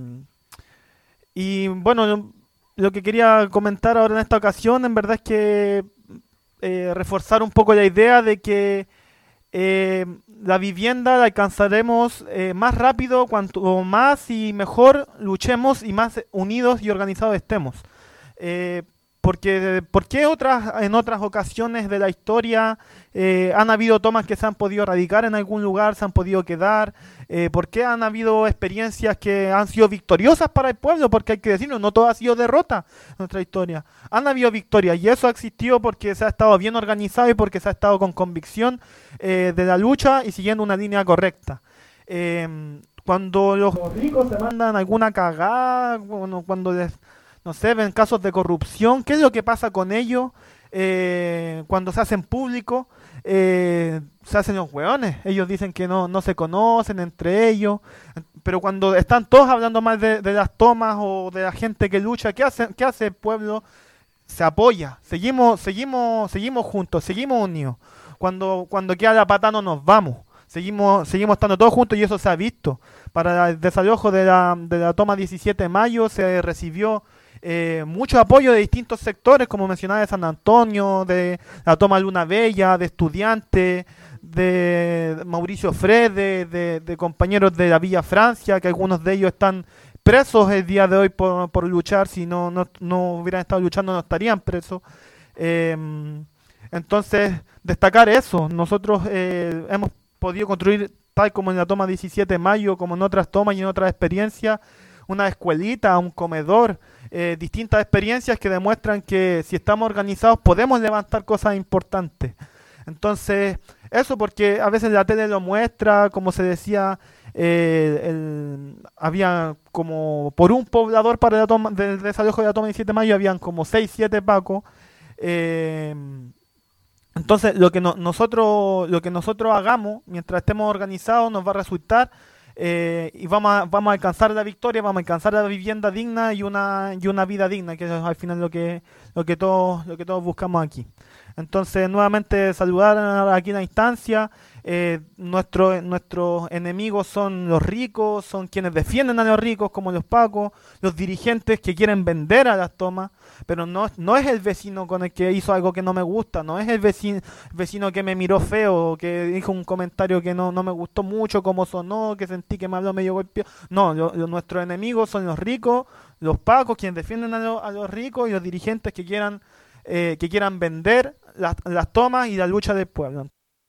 y bueno, lo, lo que quería comentar ahora en esta ocasión, en verdad es que eh, reforzar un poco la idea de que Eh, la vivienda la alcanzaremos eh, más rápido cuanto más y mejor luchemos y más unidos y organizados estemos. Eh, porque ¿por qué otras, en otras ocasiones de la historia eh, han habido tomas que se han podido erradicar en algún lugar, se han podido quedar? Eh, ¿Por qué han habido experiencias que han sido victoriosas para el pueblo? Porque hay que decirlo, no todo ha sido derrota en nuestra historia. Han habido victorias y eso ha existido porque se ha estado bien organizado y porque se ha estado con convicción eh, de la lucha y siguiendo una línea correcta. Eh, cuando los ricos se mandan alguna cagada, bueno, cuando les no sé, ven casos de corrupción. ¿Qué es lo que pasa con ellos eh, cuando se hacen públicos? Eh, se hacen los hueones. Ellos dicen que no, no se conocen entre ellos, pero cuando están todos hablando mal de, de las tomas o de la gente que lucha, ¿qué hace, qué hace el pueblo? Se apoya, seguimos, seguimos, seguimos juntos, seguimos unidos. Cuando, cuando queda la pata no nos vamos, seguimos, seguimos estando todos juntos y eso se ha visto. Para el desalojo de la, de la toma diecisiete de mayo se recibió Eh, mucho apoyo de distintos sectores, como mencionaba, de San Antonio, de la toma Luna Bella, de estudiantes, de Mauricio Frede, de, de compañeros de la Villa Francia, que algunos de ellos están presos el día de hoy por, por luchar. Si no, no, no hubieran estado luchando no estarían presos. Eh, entonces, destacar eso. Nosotros eh, hemos podido construir, tal como en la toma diecisiete de mayo, como en otras tomas y en otras experiencias, una escuelita, un comedor, eh, distintas experiencias que demuestran que si estamos organizados podemos levantar cosas importantes. Entonces, eso porque a veces la tele lo muestra, como se decía, eh, el, había como por un poblador para la toma, del desalojo de la toma diecisiete de mayo, habían como seis, siete pacos. Eh, entonces, lo que no, nosotros, lo que nosotros hagamos, mientras estemos organizados, nos va a resultar Eh, y vamos a, vamos a alcanzar la victoria, vamos a alcanzar la vivienda digna y una y una vida digna, que es al final lo que lo que todos lo que todos buscamos aquí. Entonces, nuevamente saludar aquí en la instancia. Eh, nuestro, nuestros enemigos son los ricos, son quienes defienden a los ricos, como los pacos, los dirigentes que quieren vender a las tomas, pero no, no es el vecino con el que hizo algo que no me gusta, no es el vecino, vecino que me miró feo, que dijo un comentario que no, no me gustó mucho, como sonó, que sentí que me habló medio golpeado. No, lo, lo, nuestros enemigos son los ricos, los pacos, quienes defienden a, lo, a los ricos, y los dirigentes que quieran, eh, que quieran vender las, las tomas y la lucha del pueblo.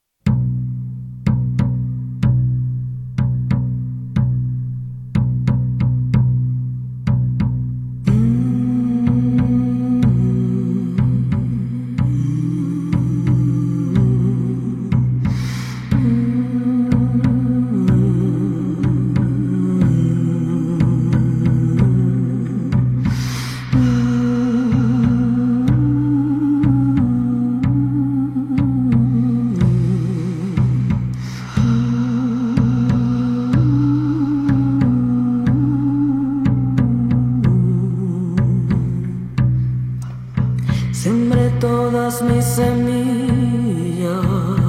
Mis semillas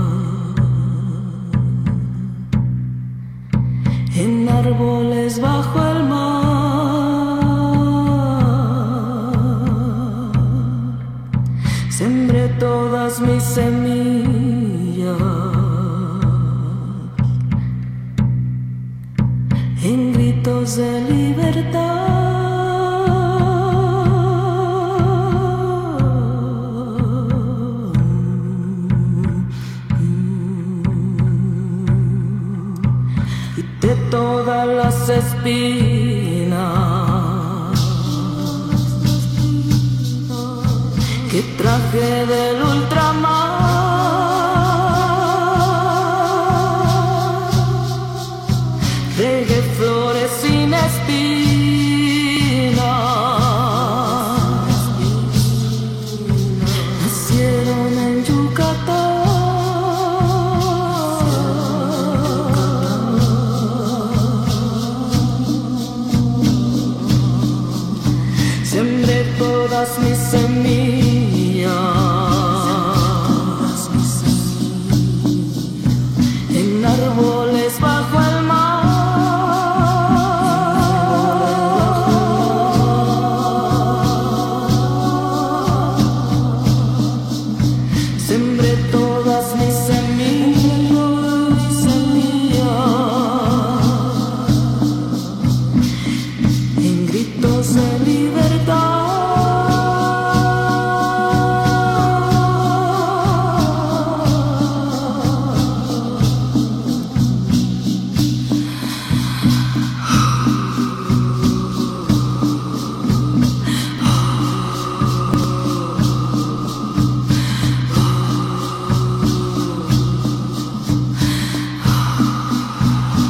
en árboles bajo el mar, sembré todas mis semillas en gritos de libertad. Todas las espinas que traje del ultramar, regué flores sin espinas, nacieron en Yucatán. Todas mis semillas en árboles bajo el mar, sembré todas mis semillas, en gritos de libertad.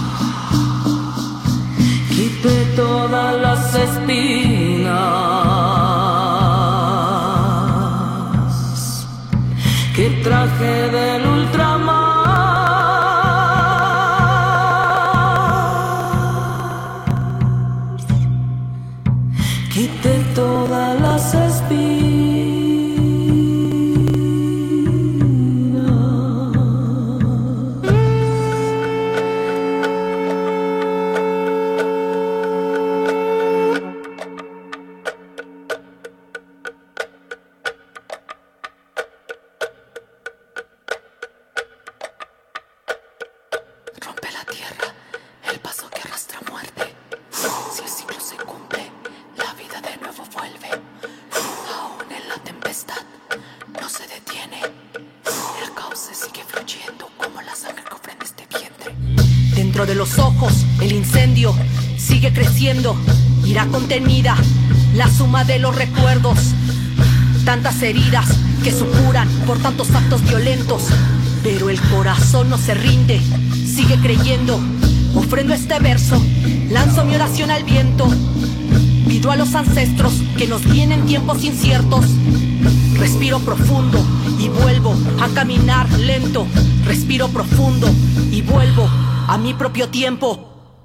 Quité todas las espinas traje del ultramar. Quité todas las espinas. De los ojos, el incendio sigue creciendo, irá contenida la suma de los recuerdos, tantas heridas que supuran por tantos actos violentos, pero el corazón no se rinde, sigue creyendo. Ofrendo este verso, lanzo mi oración al viento, pido a los ancestros que nos vienen tiempos inciertos. Respiro profundo y vuelvo a caminar lento, respiro profundo y vuelvo a mi propio tiempo.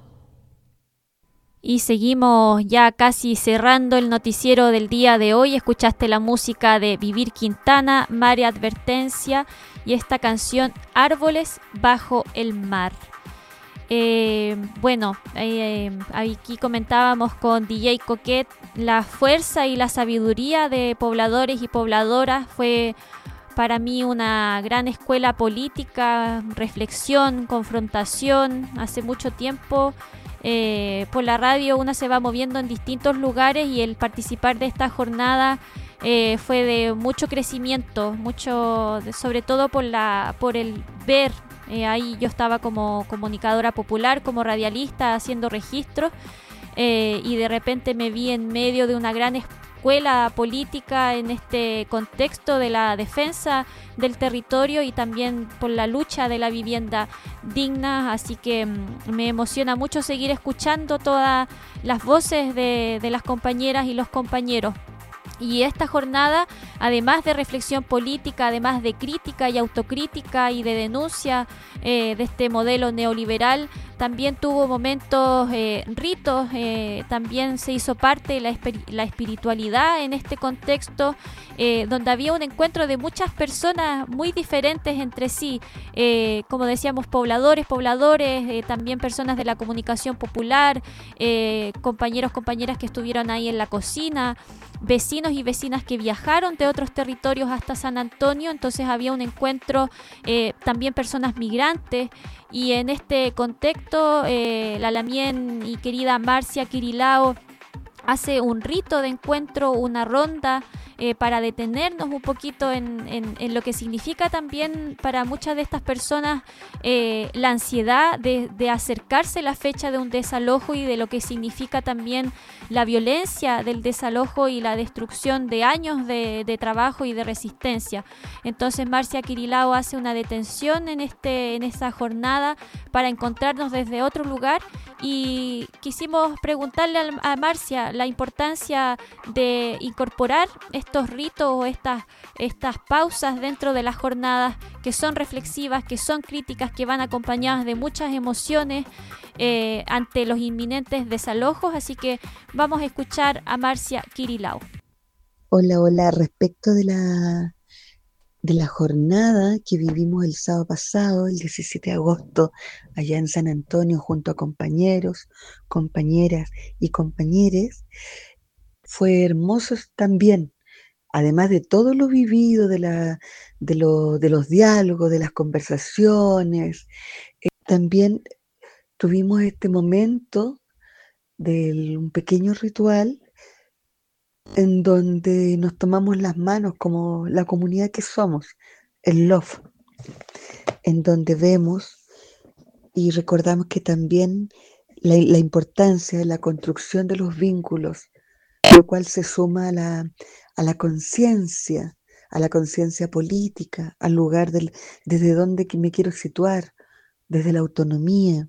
Y seguimos ya casi cerrando el noticiero del día de hoy. Escuchaste la música de Vivir Quintana, Mare Advertencia y esta canción Árboles bajo el mar. Eh, bueno, eh, aquí comentábamos con D J Coquette la fuerza y la sabiduría de pobladores y pobladoras. Fue para mí una gran escuela política, reflexión, confrontación. Hace mucho tiempo eh, por la radio uno se va moviendo en distintos lugares y el participar de esta jornada eh, fue de mucho crecimiento, mucho, sobre todo por la, por el ver. Eh, ahí yo estaba como comunicadora popular, como radialista, haciendo registros eh, y de repente me vi en medio de una gran escuela política en este contexto de la defensa del territorio y también por la lucha de la vivienda digna, así que mm, me emociona mucho seguir escuchando todas las voces de, de las compañeras y los compañeros. Y esta jornada, además de reflexión política, además de crítica y autocrítica y de denuncia eh, de este modelo neoliberal, también tuvo momentos, eh, ritos, eh, también se hizo parte de la, esper- la espiritualidad en este contexto, eh, donde había un encuentro de muchas personas muy diferentes entre sí, eh, como decíamos, pobladores, pobladores, eh, también personas de la comunicación popular, eh, compañeros, compañeras que estuvieron ahí en la cocina, vecinos y vecinas que viajaron de otros territorios hasta San Antonio, entonces había un encuentro, eh, también personas migrantes, y en este contexto eh, la Lamien y querida Marcia Kirilao hace un rito de encuentro, una ronda eh, para detenernos un poquito en, en, en lo que significa también para muchas de estas personas eh, la ansiedad de, de acercarse la fecha de un desalojo y de lo que significa también la violencia del desalojo y la destrucción de años de, de trabajo y de resistencia. Entonces Marcia Kirilao hace una detención en, este, en esta jornada para encontrarnos desde otro lugar y quisimos preguntarle a, a Marcia la importancia de incorporar estos ritos o estas, estas pausas dentro de las jornadas que son reflexivas, que son críticas, que van acompañadas de muchas emociones eh, ante los inminentes desalojos. Así que vamos a escuchar a Marcia Kirilao. Hola, hola. Respecto de la, de la jornada que vivimos el sábado pasado, el diecisiete de agosto, allá en San Antonio, junto a compañeros, compañeras y compañeres, fue hermoso también. Además de todo lo vivido, de, la, de, lo, de los diálogos, de las conversaciones, eh, también tuvimos este momento de un pequeño ritual en donde nos tomamos las manos como la comunidad que somos, el Love, en donde vemos y recordamos que también la, la importancia de la construcción de los vínculos, lo cual se suma a la, a la conciencia, a la conciencia política, al lugar del, desde donde me quiero situar, desde la autonomía.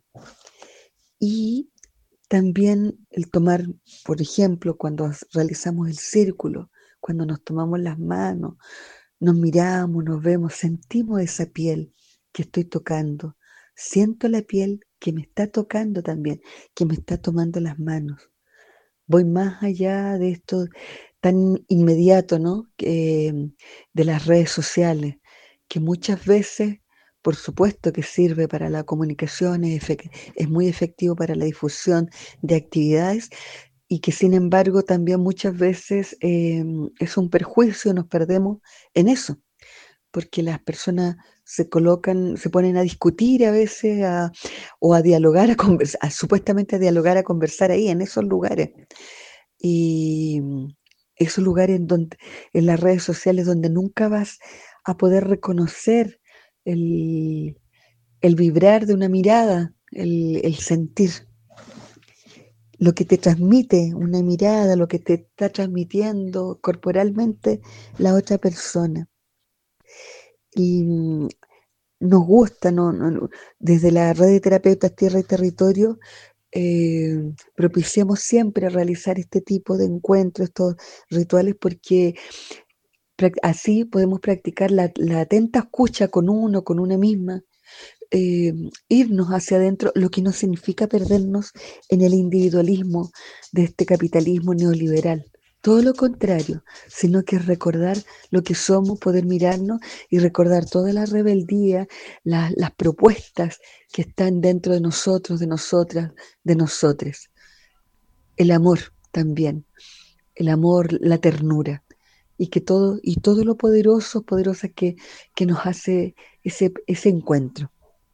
Y también el tomar, por ejemplo, cuando realizamos el círculo, cuando nos tomamos las manos, nos miramos, nos vemos, sentimos esa piel que estoy tocando, siento la piel que me está tocando también, que me está tomando las manos. Voy más allá de esto tan inmediato, ¿no? Que, de las redes sociales, que muchas veces, por supuesto que sirve para la comunicación, es, efect- es muy efectivo para la difusión de actividades y que sin embargo también muchas veces eh, es un perjuicio, nos perdemos en eso, porque las personas se colocan, se ponen a discutir a veces a- o a dialogar, a conversar, supuestamente a dialogar, a conversar ahí, en esos lugares. Y mm, esos lugares en donde, en las redes sociales donde nunca vas a poder reconocer el, el vibrar de una mirada, el, el sentir, lo que te transmite una mirada, lo que te está transmitiendo corporalmente la otra persona. Y mm, nos gusta, no, no, no, desde la red de terapeutas Tierra y Territorio, eh, propiciamos siempre realizar este tipo de encuentros, estos rituales, porque prac- así podemos practicar la, la atenta escucha con uno, con una misma, eh, irnos hacia adentro, lo que no significa perdernos en el individualismo de este capitalismo neoliberal. Todo lo contrario, sino que recordar lo que somos, poder mirarnos y recordar toda la rebeldía, la- las propuestas que están dentro de nosotros, de nosotras, de nosotres. El amor también, el amor, la ternura y que todo, y todo lo poderoso, poderosa que, que nos hace ese, ese encuentro.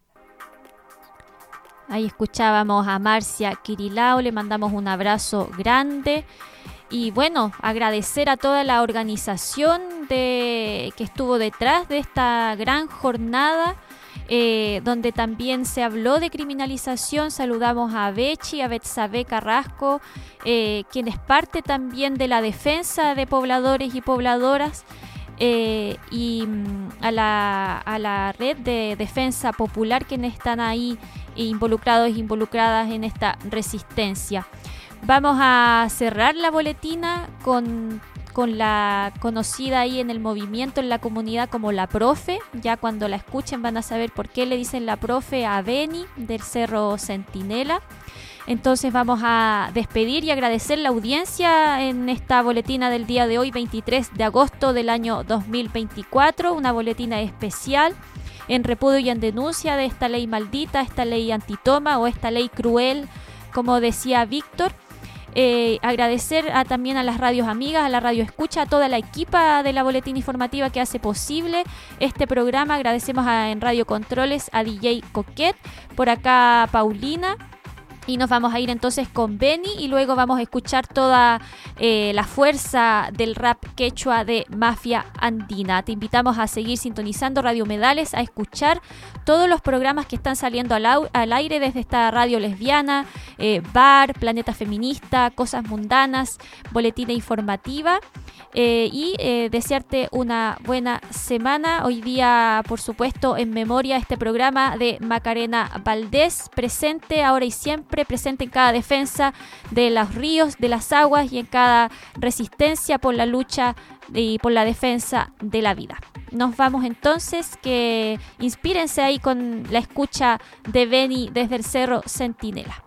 Ahí escuchábamos a Marcia Kirilao, le mandamos un abrazo grande. Y bueno, agradecer a toda la organización de, que estuvo detrás de esta gran jornada, eh, donde también se habló de criminalización. Saludamos a Bechi, a Betsabe Carrasco, eh, quien es parte también de la defensa de pobladores y pobladoras, eh, y mm, a la, a la red de defensa popular, quienes están ahí involucrados e involucradas en esta resistencia. Vamos a cerrar la boletina con, con la conocida ahí en el movimiento, en la comunidad, como la profe. Ya cuando la escuchen van a saber por qué le dicen la profe a Beni del Cerro Centinela. Entonces vamos a despedir y agradecer la audiencia en esta boletina del día de hoy, veintitrés de agosto del año dos mil veinticuatro, una boletina especial en repudio y en denuncia de esta ley maldita, esta ley antitoma o esta ley cruel, como decía Víctor. Eh, agradecer a, también a las radios amigas, a la radio escucha, a toda la equipa de la boletina informativa que hace posible este programa. Agradecemos a, en Radio Controles a D J Coquet, por acá Paulina. Y nos vamos a ir entonces con Beni y luego vamos a escuchar toda eh, la fuerza del rap quechua de Mafia Andina. Te invitamos a seguir sintonizando Radio Humedales, a escuchar todos los programas que están saliendo al, au- al aire desde esta radio lesbiana, eh, Bar, Planeta Feminista, Cosas Mundanas, Boletina Informativa. Eh, y eh, desearte una buena semana. Hoy día, por supuesto, en memoria este programa de Macarena Valdés, presente ahora y siempre, presente en cada defensa de los ríos, de las aguas y en cada resistencia por la lucha y por la defensa de la vida. Nos vamos entonces, que inspírense ahí con la escucha de Beni desde el Cerro Centinela.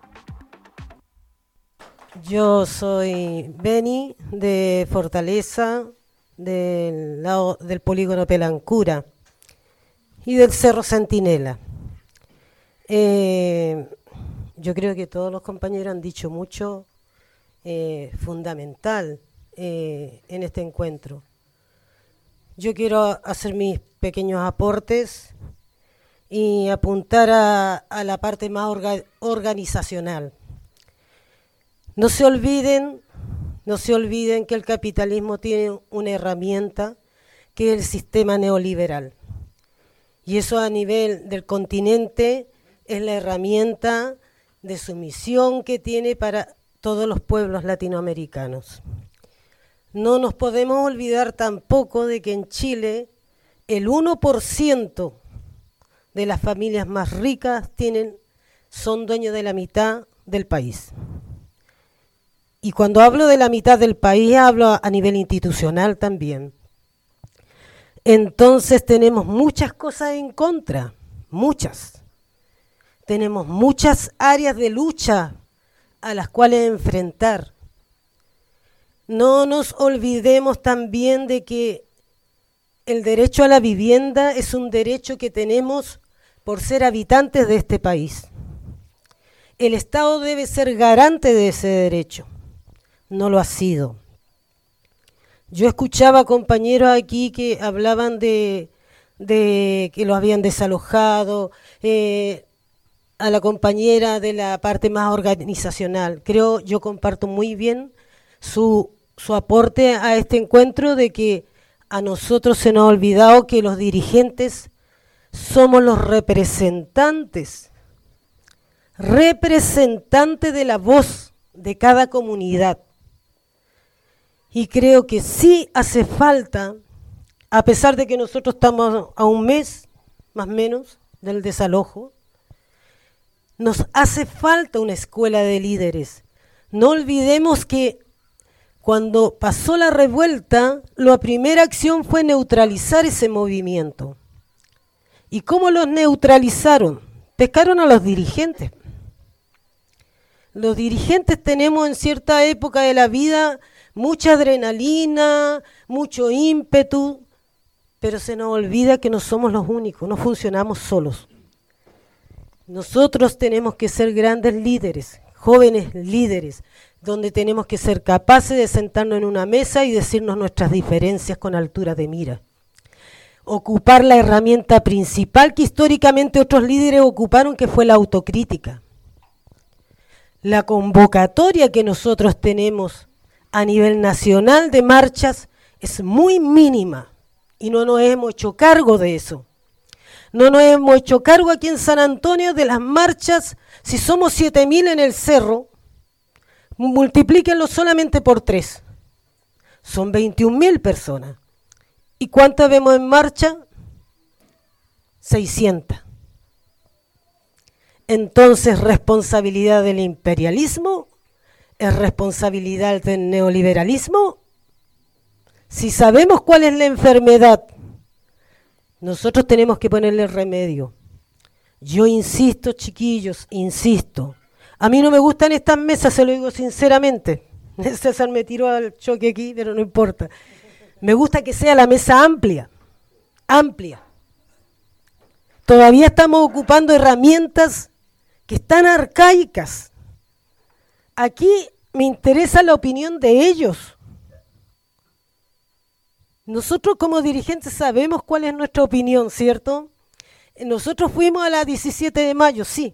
Yo soy Beni de Fortaleza, del lado del polígono Pelancura y del Cerro Centinela. Eh, yo creo que todos los compañeros han dicho mucho eh, fundamental eh, en este encuentro. Yo quiero hacer mis pequeños aportes y apuntar a, a la parte más orga, organizacional. No se olviden, no se olviden que el capitalismo tiene una herramienta que es el sistema neoliberal. Y eso a nivel del continente es la herramienta de sumisión que tiene para todos los pueblos latinoamericanos. No nos podemos olvidar tampoco de que en Chile el uno por ciento de las familias más ricas tienen, son dueños de la mitad del país. Y cuando hablo de la mitad del país, hablo a nivel institucional también. entonces tenemos muchas cosas en contra, muchas. Tenemos muchas áreas de lucha a las cuales enfrentar. No nos olvidemos también de que el derecho a la vivienda es un derecho que tenemos por ser habitantes de este país. El Estado debe ser garante de ese derecho. No lo ha sido. Yo escuchaba compañeros aquí que hablaban de, de que lo habían desalojado, eh, a la compañera de la parte más organizacional. Creo, yo comparto muy bien su, su aporte a este encuentro de que a nosotros se nos ha olvidado que los dirigentes somos los representantes, representantes de la voz de cada comunidad. Y creo que sí hace falta, a pesar de que nosotros estamos a un mes, más o menos, del desalojo, nos hace falta una escuela de líderes. No olvidemos que cuando pasó la revuelta, la primera acción fue neutralizar ese movimiento. ¿Y cómo los neutralizaron? Pescaron a los dirigentes. Los dirigentes tenemos en cierta época de la vida mucha adrenalina, mucho ímpetu, pero se nos olvida que no somos los únicos, no funcionamos solos. Nosotros tenemos que ser grandes líderes, jóvenes líderes, donde tenemos que ser capaces de sentarnos en una mesa y decirnos nuestras diferencias con altura de mira. Ocupar la herramienta principal que históricamente otros líderes ocuparon, que fue la autocrítica. La convocatoria que nosotros tenemos a nivel nacional de marchas es muy mínima y no nos hemos hecho cargo de eso. No nos hemos hecho cargo aquí en San Antonio de las marchas. Si somos siete mil en el cerro, multiplíquenlo solamente por tres. Son veintiún mil personas. ¿Y cuántas vemos en marcha? seiscientas. Entonces, responsabilidad del imperialismo, es responsabilidad del neoliberalismo. Si sabemos cuál es la enfermedad, nosotros tenemos que ponerle remedio. Yo insisto, chiquillos, insisto. A mí no me gustan estas mesas, se lo digo sinceramente. César me tiró al choque aquí, pero no importa. Me gusta que sea la mesa amplia, amplia. Todavía estamos ocupando herramientas que están arcaicas. Aquí me interesa la opinión de ellos. Nosotros como dirigentes sabemos cuál es nuestra opinión, ¿cierto? Nosotros fuimos a la diecisiete de mayo, sí.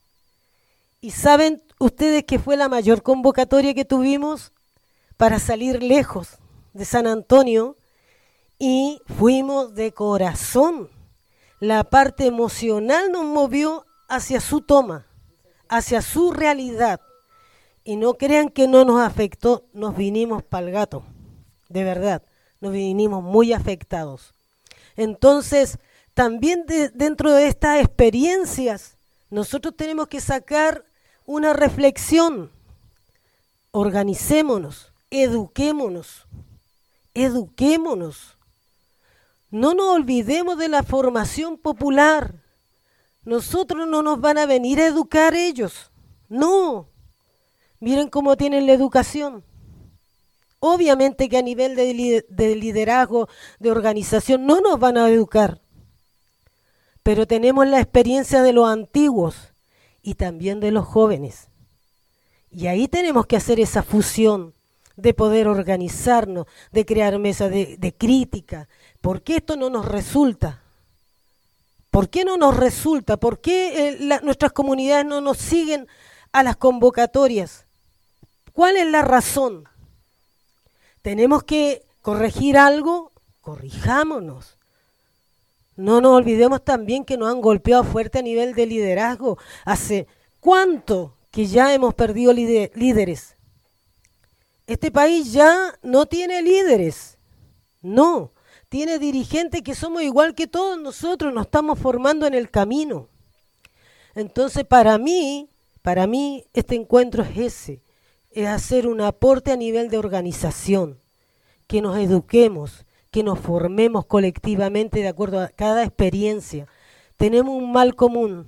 ¿Y saben ustedes que fue la mayor convocatoria que tuvimos para salir lejos de San Antonio? Y fuimos de corazón. La parte emocional nos movió hacia su toma, hacia su realidad. Y no crean que no nos afectó, nos vinimos pa'l gato, de verdad, nos vinimos muy afectados. Entonces, también de, dentro de estas experiencias, nosotros tenemos que sacar una reflexión. Organicémonos, eduquémonos, eduquémonos. No nos olvidemos de la formación popular. Nosotros no nos van a venir a educar ellos. No. Miren cómo tienen la educación. Obviamente que a nivel de, de liderazgo, de organización, no nos van a educar. Pero tenemos la experiencia de los antiguos y también de los jóvenes. Y ahí tenemos que hacer esa fusión de poder organizarnos, de crear mesas de, de crítica. ¿Por qué esto no nos resulta? ¿Por qué no nos resulta? ¿Por qué eh, la, nuestras comunidades no nos siguen a las convocatorias? ¿Cuál es la razón? ¿Tenemos que corregir algo? Corrijámonos. No nos olvidemos también que nos han golpeado fuerte a nivel de liderazgo. ¿Hace cuánto que ya hemos perdido líderes? Este país ya no tiene líderes. No. Tiene dirigentes que somos igual que todos nosotros, nos estamos formando en el camino. Entonces, para mí, para mí, este encuentro es ese, es hacer un aporte a nivel de organización, que nos eduquemos, que que nos formemos colectivamente de acuerdo a cada experiencia. Tenemos un mal común,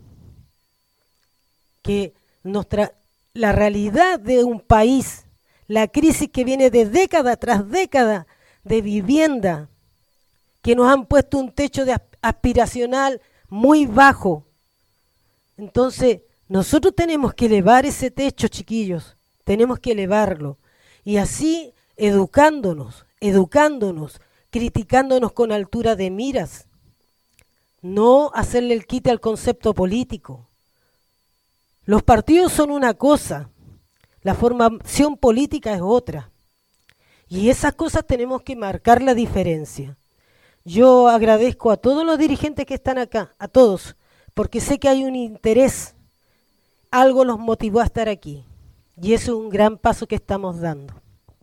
que nos tra- la realidad de un país, la crisis que viene de década tras década de vivienda, que nos han puesto un techo de aspiracional muy bajo. Entonces, nosotros tenemos que elevar ese techo, chiquillos, tenemos que elevarlo. Y así, educándonos, educándonos, criticándonos con altura de miras, no hacerle el quite al concepto político. Los partidos son una cosa, la formación política es otra. Y esas cosas tenemos que marcar la diferencia. Yo agradezco a todos los dirigentes que están acá, a todos, porque sé que hay un interés, algo los motivó a estar aquí. Y eso es un gran paso que estamos dando.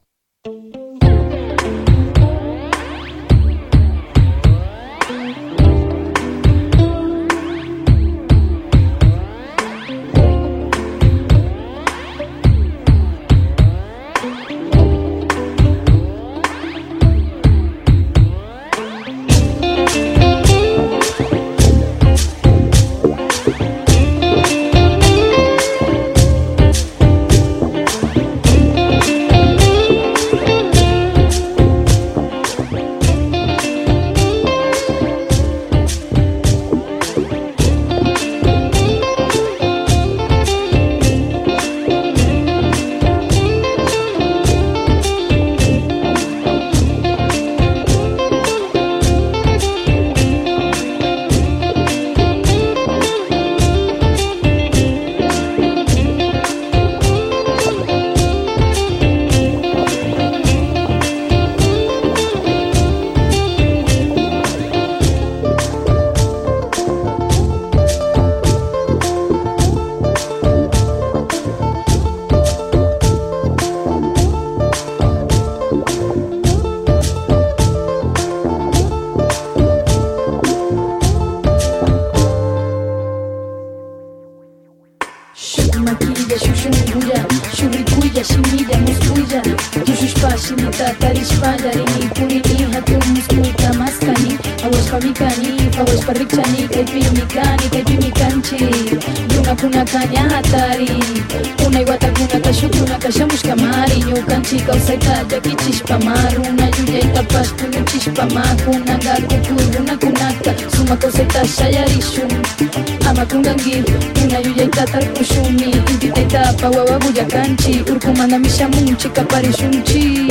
Kanchi, urkumana mishamunchi kaparishunchi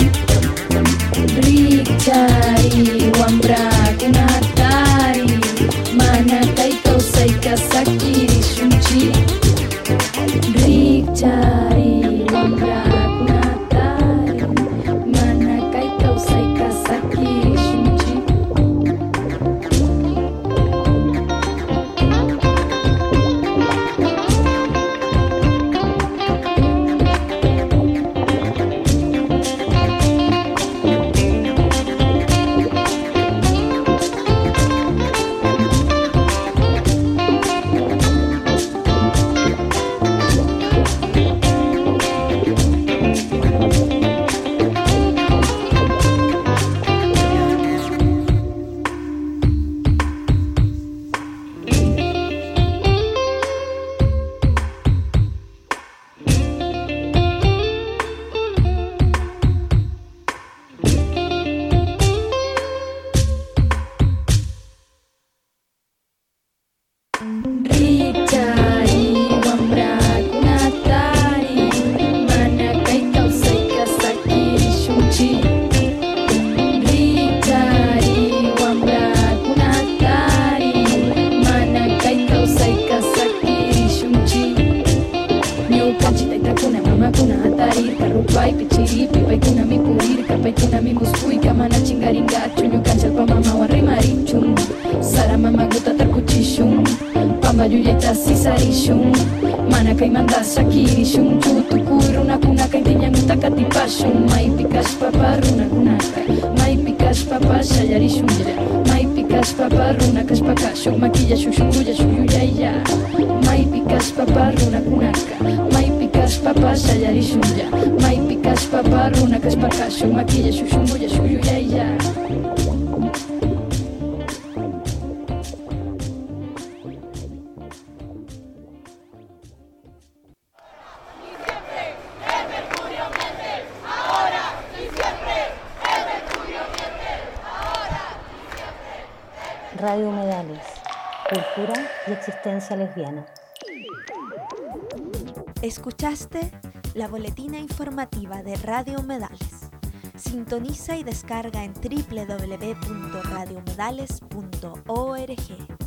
Richari, wambra kunatari Mana kaito saika sakiri shunchi Richari, wambra kunatari Mana kaito saika sakiri shunchi Mai pikas papa runa kas pakashu maquilla shushu ya shuyu ya ya Radio Humedales, cultura y existencia lesbiana. Escuchaste la boletina informativa de Radio Humedales. Sintoniza y descarga en doble u doble u doble u punto radio humedales punto org.